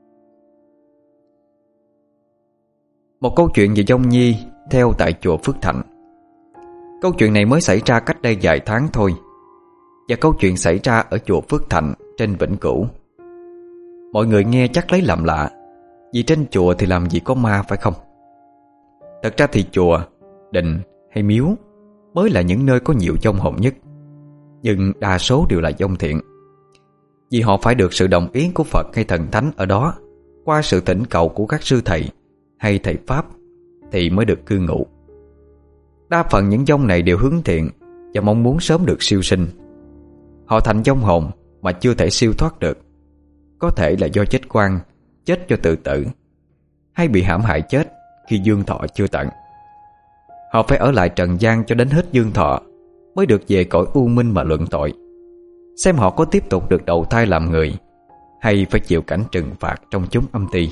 Một câu chuyện về dông nhi theo tại chùa Phước Thạnh. Câu chuyện này mới xảy ra cách đây vài tháng thôi. Và câu chuyện xảy ra ở chùa Phước Thạnh trên Vĩnh Cửu. Mọi người nghe chắc lấy làm lạ, vì trên chùa thì làm gì có ma phải không? Thật ra thì chùa, đình hay miếu mới là những nơi có nhiều vong hồn nhất. Nhưng đa số đều là vong thiện, vì họ phải được sự đồng ý của Phật hay thần thánh ở đó, qua sự thỉnh cầu của các sư thầy hay thầy Pháp, thì mới được cư ngụ. Đa phần những vong này đều hướng thiện và mong muốn sớm được siêu sinh. Họ thành vong hồn mà chưa thể siêu thoát được. Có thể là do chết oan, chết do tự tử, hay bị hãm hại chết khi dương thọ chưa tận. Họ phải ở lại trần gian cho đến hết dương thọ mới được về cõi u minh mà luận tội, xem họ có tiếp tục được đầu thai làm người, hay phải chịu cảnh trừng phạt trong chốn âm ti.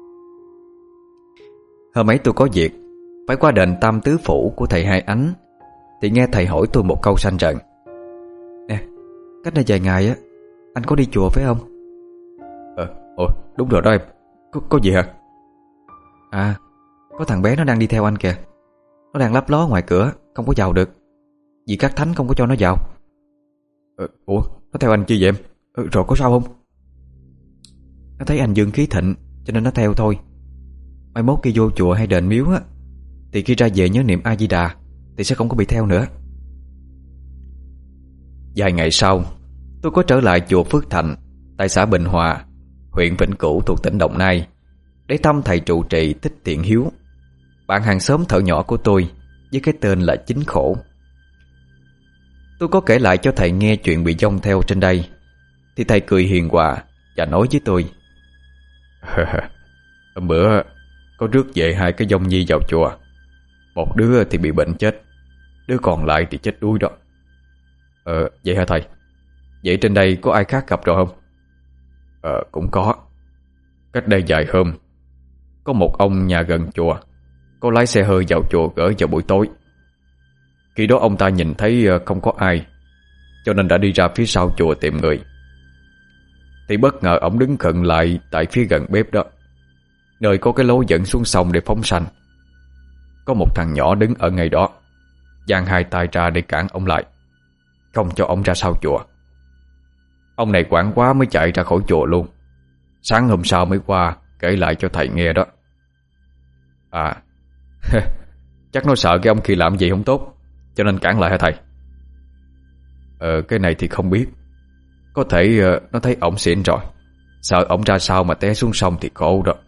Hôm ấy tôi có việc phải qua đền Tam Tứ Phủ của thầy Hai Ánh, thì nghe thầy hỏi tôi một câu sanh rợn: "Nè, cách đây vài ngày á, anh có đi chùa phải không?" Ờ, ồ, đúng rồi đó em. Có, có gì hả? À, có thằng bé nó đang đi theo anh kìa. Nó đang lấp ló ngoài cửa, không có vào được, vì các thánh không có cho nó vào. Ờ, ủa, nó theo anh chi vậy em? Ờ, rồi có sao không? Nó thấy anh dương khí thịnh cho nên nó theo thôi. Mai mốt khi vô chùa hay đền miếu á, thì khi ra về nhớ niệm A Di Đà, thì sẽ không có bị theo nữa. Vài ngày sau, tôi có trở lại chùa Phước Thạnh tại xã Bình Hòa, huyện Vĩnh Cửu thuộc tỉnh Đồng Nai, để thăm thầy trụ trì Thích Thiện Hiếu, bạn hàng xóm thợ nhỏ của tôi với cái tên là Chính Khổ. Tôi có kể lại cho thầy nghe chuyện bị vong theo trên đây, thì thầy cười hiền hòa và nói với tôi: "Hôm bữa có rước về hai cái vong nhi vào chùa. Một đứa thì bị bệnh chết, đứa còn lại thì chết đuối đó." Ờ, vậy hả thầy? Vậy trên đây có ai khác gặp rồi không? Ờ, cũng có. Cách đây vài hôm, có một ông nhà gần chùa có lái xe hơi vào chùa gửi vào buổi tối. Khi đó ông ta nhìn thấy không có ai, cho nên đã đi ra phía sau chùa tìm người. Thì bất ngờ ông đứng khựng lại tại phía gần bếp đó, nơi có cái lối dẫn xuống sông để phóng sanh. Có một thằng nhỏ đứng ở ngay đó, giang hai tay ra để cản ông lại, không cho ông ra sau chùa. Ông này quảng quá mới chạy ra khỏi chùa luôn. Sáng hôm sau mới qua kể lại cho thầy nghe đó. À, Chắc nó sợ cái ông kia làm gì không tốt, cho nên cản lại hả thầy? Ờ cái này thì không biết. Có thể uh, nó thấy ổng xỉn rồi, sợ ổng ra sao mà té xuống sông thì khổ đó.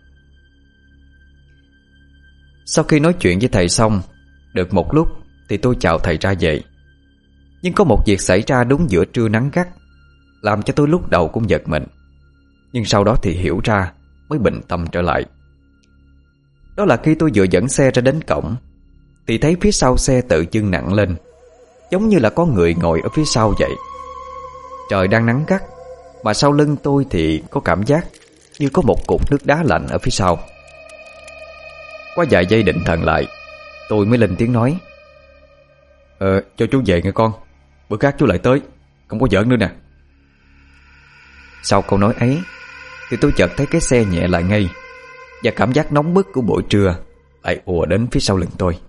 Sau khi nói chuyện với thầy xong được một lúc thì tôi chào thầy ra về. Nhưng có một việc xảy ra đúng giữa trưa nắng gắt, làm cho tôi lúc đầu cũng giật mình, nhưng sau đó thì hiểu ra, mới bình tâm trở lại. Đó là khi tôi vừa dẫn xe ra đến cổng thì thấy phía sau xe tự dưng nặng lên, giống như là có người ngồi ở phía sau vậy. Trời đang nắng gắt, mà sau lưng tôi thì có cảm giác như có một cục nước đá lạnh ở phía sau. Qua vài giây định thần lại, tôi mới lên tiếng nói: Ờ cho chú về nghe con, bữa khác chú lại tới, không có giỡn nữa nè. Sau câu nói ấy thì tôi chợt thấy cái xe nhẹ lại ngay, và cảm giác nóng bức của buổi trưa lại ùa đến phía sau lưng tôi.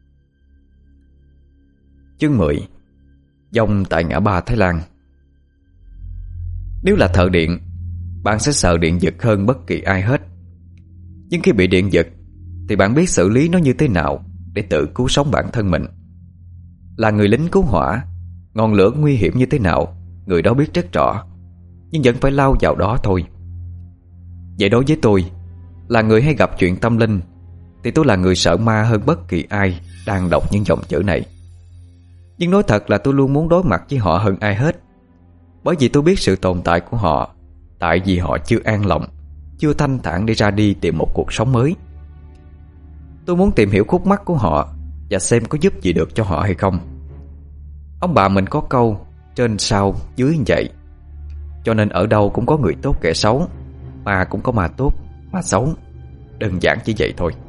Chương mười. Dông tại ngã ba Thái Lan. Nếu là thợ điện, bạn sẽ sợ điện giật hơn bất kỳ ai hết. Nhưng khi bị điện giật thì bạn biết xử lý nó như thế nào để tự cứu sống bản thân mình. Là người lính cứu hỏa, ngọn lửa nguy hiểm như thế nào người đó biết rất rõ, nhưng vẫn phải lao vào đó thôi. Vậy đối với tôi, là người hay gặp chuyện tâm linh, thì tôi là người sợ ma hơn bất kỳ ai đang đọc những dòng chữ này. Nhưng nói thật là tôi luôn muốn đối mặt với họ hơn ai hết, bởi vì tôi biết sự tồn tại của họ, tại vì họ chưa an lòng, chưa thanh thản để ra đi tìm một cuộc sống mới. Tôi muốn tìm hiểu khúc mắc của họ và xem có giúp gì được cho họ hay không. Ông bà mình có câu trên sau dưới vậy, cho nên ở đâu cũng có người tốt kẻ xấu, mà cũng có ma tốt ma xấu. Đơn giản chỉ vậy thôi.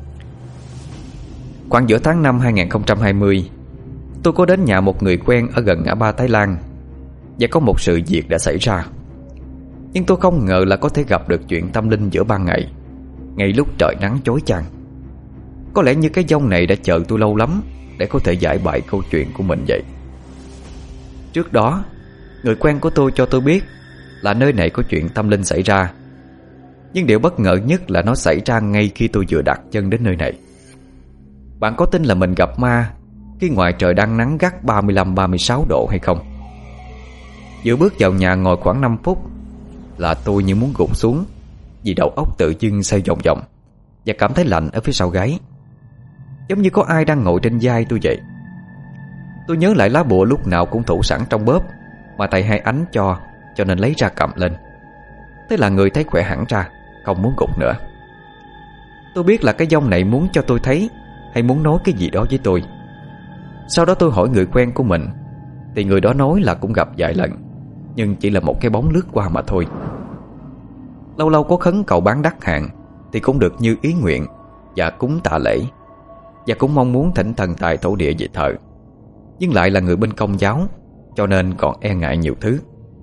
Khoảng giữa tháng năm hai không hai không, tôi có đến nhà một người quen ở gần ngã ba Thái Lan, và có một sự việc đã xảy ra. Nhưng tôi không ngờ là có thể gặp được chuyện tâm linh giữa ban ngày, ngay lúc trời nắng chói chang. Có lẽ như cái dông này đã chờ tôi lâu lắm để có thể giải bày câu chuyện của mình vậy. Trước đó, người quen của tôi cho tôi biết là nơi này có chuyện tâm linh xảy ra. Nhưng điều bất ngờ nhất là nó xảy ra ngay khi tôi vừa đặt chân đến nơi này. Bạn có tin là mình gặp ma khi ngoài trời đang nắng gắt ba mươi lăm ba mươi sáu độ hay không? Vừa bước vào nhà ngồi khoảng năm phút là tôi như muốn gục xuống, vì đầu óc tự dưng xoay vòng vòng và cảm thấy lạnh ở phía sau gáy, giống như có ai đang ngồi trên vai tôi vậy. Tôi nhớ lại lá bùa lúc nào cũng thủ sẵn trong bóp mà thầy hai ánh cho, cho nên lấy ra cầm lên. Thế là người thấy khỏe hẳn ra, không muốn gục nữa. Tôi biết là cái dông này muốn cho tôi thấy, hay muốn nói cái gì đó với tôi. Sau đó tôi hỏi người quen của mình, thì người đó nói là cũng gặp vài lần, nhưng chỉ là một cái bóng lướt qua mà thôi. Lâu lâu có khấn cầu bán đắt hàng thì cũng được như ý nguyện, và cúng tạ lễ, và cũng mong muốn thỉnh thần tài thổ địa về thờ. Nhưng lại là người bên Công giáo, cho nên còn e ngại nhiều thứ.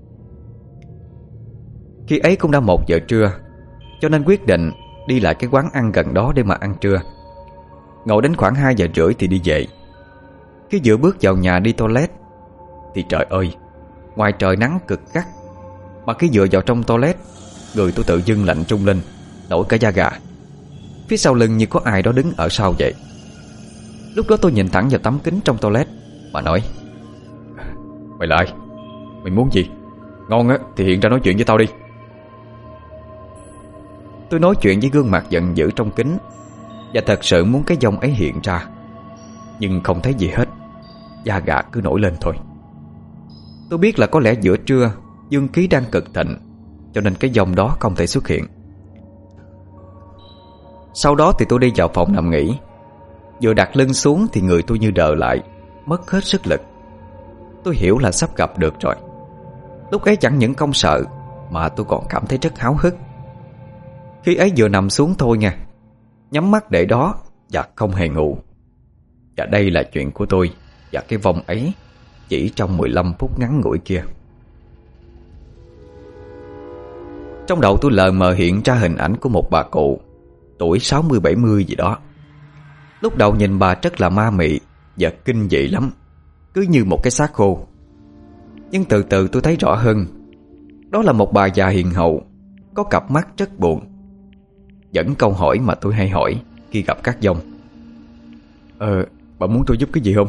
Khi ấy cũng đã một giờ trưa, cho nên quyết định đi lại cái quán ăn gần đó để mà ăn trưa. Ngồi đến khoảng hai giờ rưỡi thì đi về. Khi vừa bước vào nhà đi toilet thì trời ơi, ngoài trời nắng cực gắt, mà khi vừa vào trong toilet, người tôi tự dưng lạnh trung lên, nổi cả da gà. Phía sau lưng như có ai đó đứng ở sau vậy. Lúc đó tôi nhìn thẳng vào tấm kính trong toilet mà nói: Mày là ai? Mày muốn gì? Ngon á thì hiện ra nói chuyện với tao đi. Tôi nói chuyện với gương mặt giận dữ trong kính, và thật sự muốn cái dông ấy hiện ra, nhưng không thấy gì hết. Da gà cứ nổi lên thôi. Tôi biết là có lẽ giữa trưa dương khí đang cực thịnh, cho nên cái dông đó không thể xuất hiện. Sau đó thì tôi đi vào phòng nằm nghỉ. Vừa đặt lưng xuống thì người tôi như đờ lại, mất hết sức lực. Tôi hiểu là sắp gặp được rồi. Lúc ấy chẳng những không sợ, mà tôi còn cảm thấy rất háo hức. Khi ấy vừa nằm xuống thôi nha, nhắm mắt để đó và không hề ngủ. Và đây là chuyện của tôi và cái vong ấy chỉ trong mười lăm phút ngắn ngủi kia. Trong đầu tôi lờ mờ hiện ra hình ảnh của một bà cụ tuổi sáu mươi bảy mươi gì đó. Lúc đầu nhìn bà rất là ma mị và kinh dị lắm, cứ như một cái xác khô. Nhưng từ từ tôi thấy rõ hơn, đó là một bà già hiền hậu, có cặp mắt rất buồn. Dẫn câu hỏi mà tôi hay hỏi khi gặp các dông: Ờ, bà muốn tôi giúp cái gì không?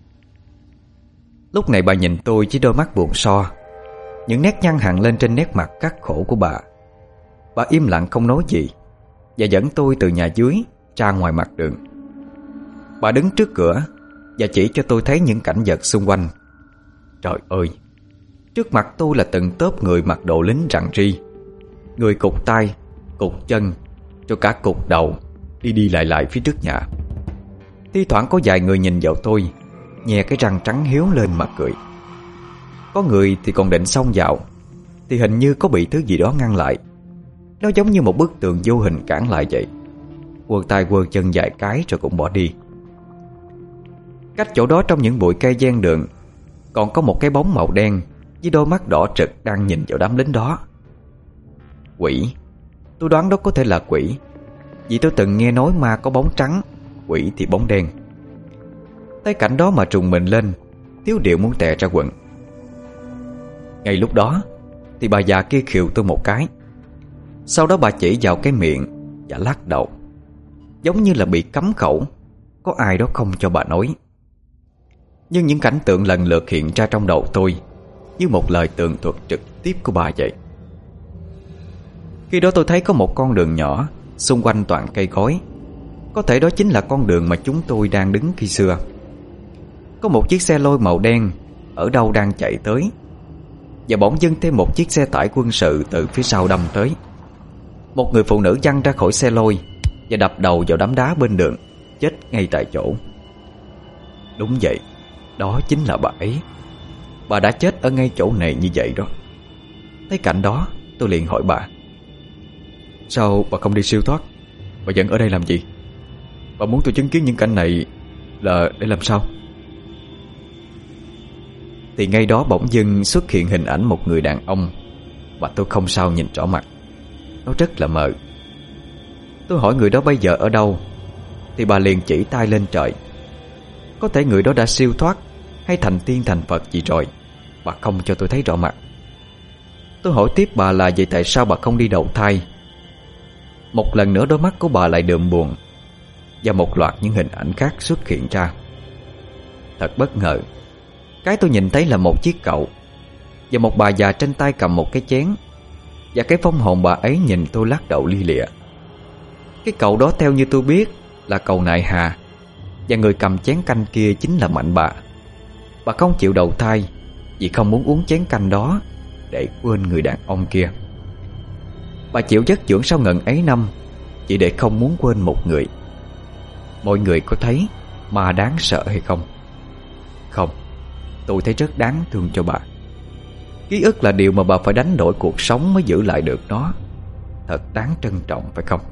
Lúc này bà nhìn tôi với đôi mắt buồn so. Những nét nhăn hằn lên trên nét mặt cắt khổ của bà. Bà im lặng không nói gì và dẫn tôi từ nhà dưới ra ngoài mặt đường. Bà đứng trước cửa và chỉ cho tôi thấy những cảnh vật xung quanh. Trời ơi, trước mặt tôi là từng tốp người mặc đồ lính rằn ri, người cụt tay, cụt chân, cho cả cụt đầu, đi đi lại lại phía trước nhà. Thi thoảng có vài người nhìn vào tôi, nhè cái răng trắng hiếu lên mà cười. Có người thì còn định xông vào, thì hình như có bị thứ gì đó ngăn lại. Nó giống như một bức tường vô hình cản lại vậy. Quơ tay quơ chân vài cái rồi cũng bỏ đi. Cách chỗ đó trong những bụi cây ven đường còn có một cái bóng màu đen với đôi mắt đỏ trực đang nhìn vào đám lính đó. Quỷ. Tôi đoán đó có thể là quỷ, vì tôi từng nghe nói ma có bóng trắng, quỷ thì bóng đen. Thấy cảnh đó mà trùng mình lên, thiếu điệu muốn tè ra quần. Ngay lúc đó thì bà già kia khều tôi một cái. Sau đó bà chỉ vào cái miệng và lắc đầu, giống như là bị cấm khẩu, có ai đó không cho bà nói. Nhưng những cảnh tượng lần lượt hiện ra trong đầu tôi như một lời tường thuật trực tiếp của bà vậy. Khi đó tôi thấy có một con đường nhỏ, xung quanh toàn cây cối. Có thể đó chính là con đường mà chúng tôi đang đứng khi xưa. Có một chiếc xe lôi màu đen ở đâu đang chạy tới, và bỗng dưng thêm một chiếc xe tải quân sự từ phía sau đâm tới. Một người phụ nữ văng ra khỏi xe lôi và đập đầu vào đám đá bên đường, chết ngay tại chỗ. Đúng vậy, đó chính là bà ấy. Bà đã chết ở ngay chỗ này như vậy đó. Thấy cảnh đó tôi liền hỏi bà: Sao bà không đi siêu thoát? Bà vẫn ở đây làm gì? Bà muốn tôi chứng kiến những cảnh này là để làm sao? Thì ngay đó bỗng dưng xuất hiện hình ảnh một người đàn ông mà tôi không sao nhìn rõ mặt. Nó rất là mờ. Tôi hỏi người đó bây giờ ở đâu, thì bà liền chỉ tay lên trời. Có thể người đó đã siêu thoát hay thành tiên thành Phật gì rồi, bà không cho tôi thấy rõ mặt. Tôi hỏi tiếp bà là vậy tại sao bà không đi đầu thai? Một lần nữa đôi mắt của bà lại đượm buồn, và một loạt những hình ảnh khác xuất hiện ra. Thật bất ngờ, cái tôi nhìn thấy là một chiếc cậu và một bà già trên tay cầm một cái chén. Và cái phong hồn bà ấy nhìn tôi lắc đầu lia lịa. Cái cậu đó theo như tôi biết là cậu Nại Hà, và người cầm chén canh kia chính là Mạnh bà. Bà không chịu đầu thai vì không muốn uống chén canh đó để quên người đàn ông kia. Bà chịu dất dưỡng sau ngần ấy năm chỉ để không muốn quên một người. Mọi người có thấy ma đáng sợ hay không? Không, tôi thấy rất đáng thương cho bà. Ký ức là điều mà bà phải đánh đổi cuộc sống mới giữ lại được nó. Thật đáng trân trọng phải không?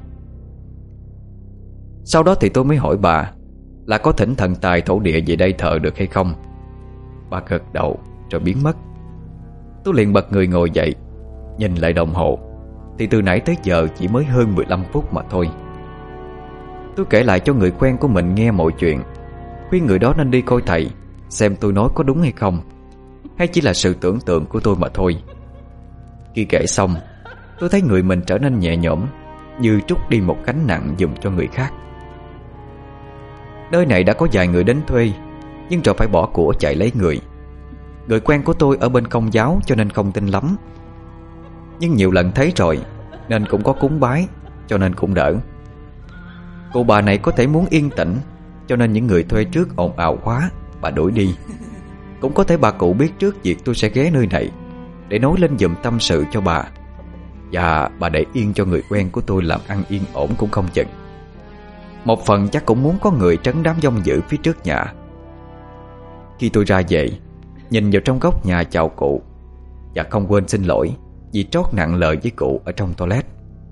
Sau đó thì tôi mới hỏi bà là có thỉnh thần tài thổ địa về đây thờ được hay không. Bà gật đầu rồi biến mất. Tôi liền bật người ngồi dậy, nhìn lại đồng hồ thì từ nãy tới giờ chỉ mới hơn mười lăm phút mà thôi. Tôi kể lại cho người quen của mình nghe mọi chuyện, khuyên người đó nên đi coi thầy, xem tôi nói có đúng hay không, hay chỉ là sự tưởng tượng của tôi mà thôi. Khi kể xong, tôi thấy người mình trở nên nhẹ nhõm, như trút đi một gánh nặng giùm cho người khác. Nơi này đã có vài người đến thuê, nhưng rồi phải bỏ của chạy lấy người. Người quen của tôi ở bên Công giáo cho nên không tin lắm, nhưng nhiều lần thấy rồi nên cũng có cúng bái, cho nên cũng đỡ. Cô bà này có thể muốn yên tĩnh, cho nên những người thuê trước ồn ào quá, bà đuổi đi. Cũng có thể bà cụ biết trước việc tôi sẽ ghé nơi này để nói lên giùm tâm sự cho bà, và bà để yên cho người quen của tôi làm ăn yên ổn cũng không chừng. Một phần chắc cũng muốn có người trấn đám dông dữ phía trước nhà. Khi tôi ra về, nhìn vào trong góc nhà chào cụ, và không quên xin lỗi vì trót nặng lời với cụ ở trong toilet.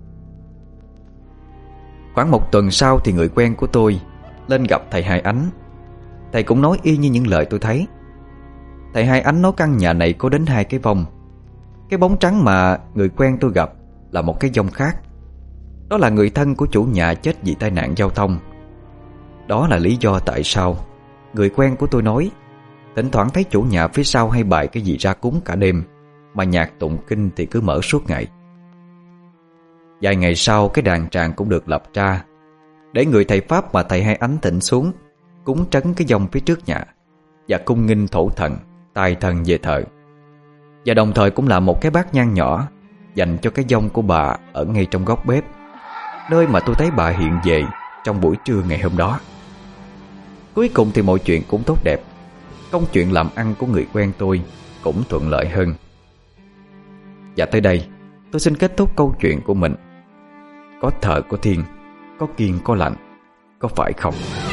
Khoảng một tuần sau thì người quen của tôi lên gặp thầy Hai Ánh. Thầy cũng nói y như những lời tôi thấy. Thầy Hai Ánh nói căn nhà này có đến hai cái vong. Cái bóng trắng mà người quen tôi gặp là một cái vong khác. Đó là người thân của chủ nhà chết vì tai nạn giao thông. Đó là lý do tại sao người quen của tôi nói thỉnh thoảng thấy chủ nhà phía sau hay bày cái gì ra cúng cả đêm, mà nhạc tụng kinh thì cứ mở suốt ngày. Vài ngày sau cái đàn tràng cũng được lập ra để người thầy Pháp mà thầy Hai Ánh thỉnh xuống cúng trấn cái dông phía trước nhà và cung nghinh thổ thần, tài thần về thờ. Và đồng thời cũng là một cái bát nhang nhỏ dành cho cái dông của bà ở ngay trong góc bếp, nơi mà tôi thấy bà hiện về trong buổi trưa ngày hôm đó. Cuối cùng thì mọi chuyện cũng tốt đẹp. Công chuyện làm ăn của người quen tôi cũng thuận lợi hơn. Và tới đây tôi xin kết thúc câu chuyện của mình. Có thợ có thiên, có kiêng có lạnh, có phải không?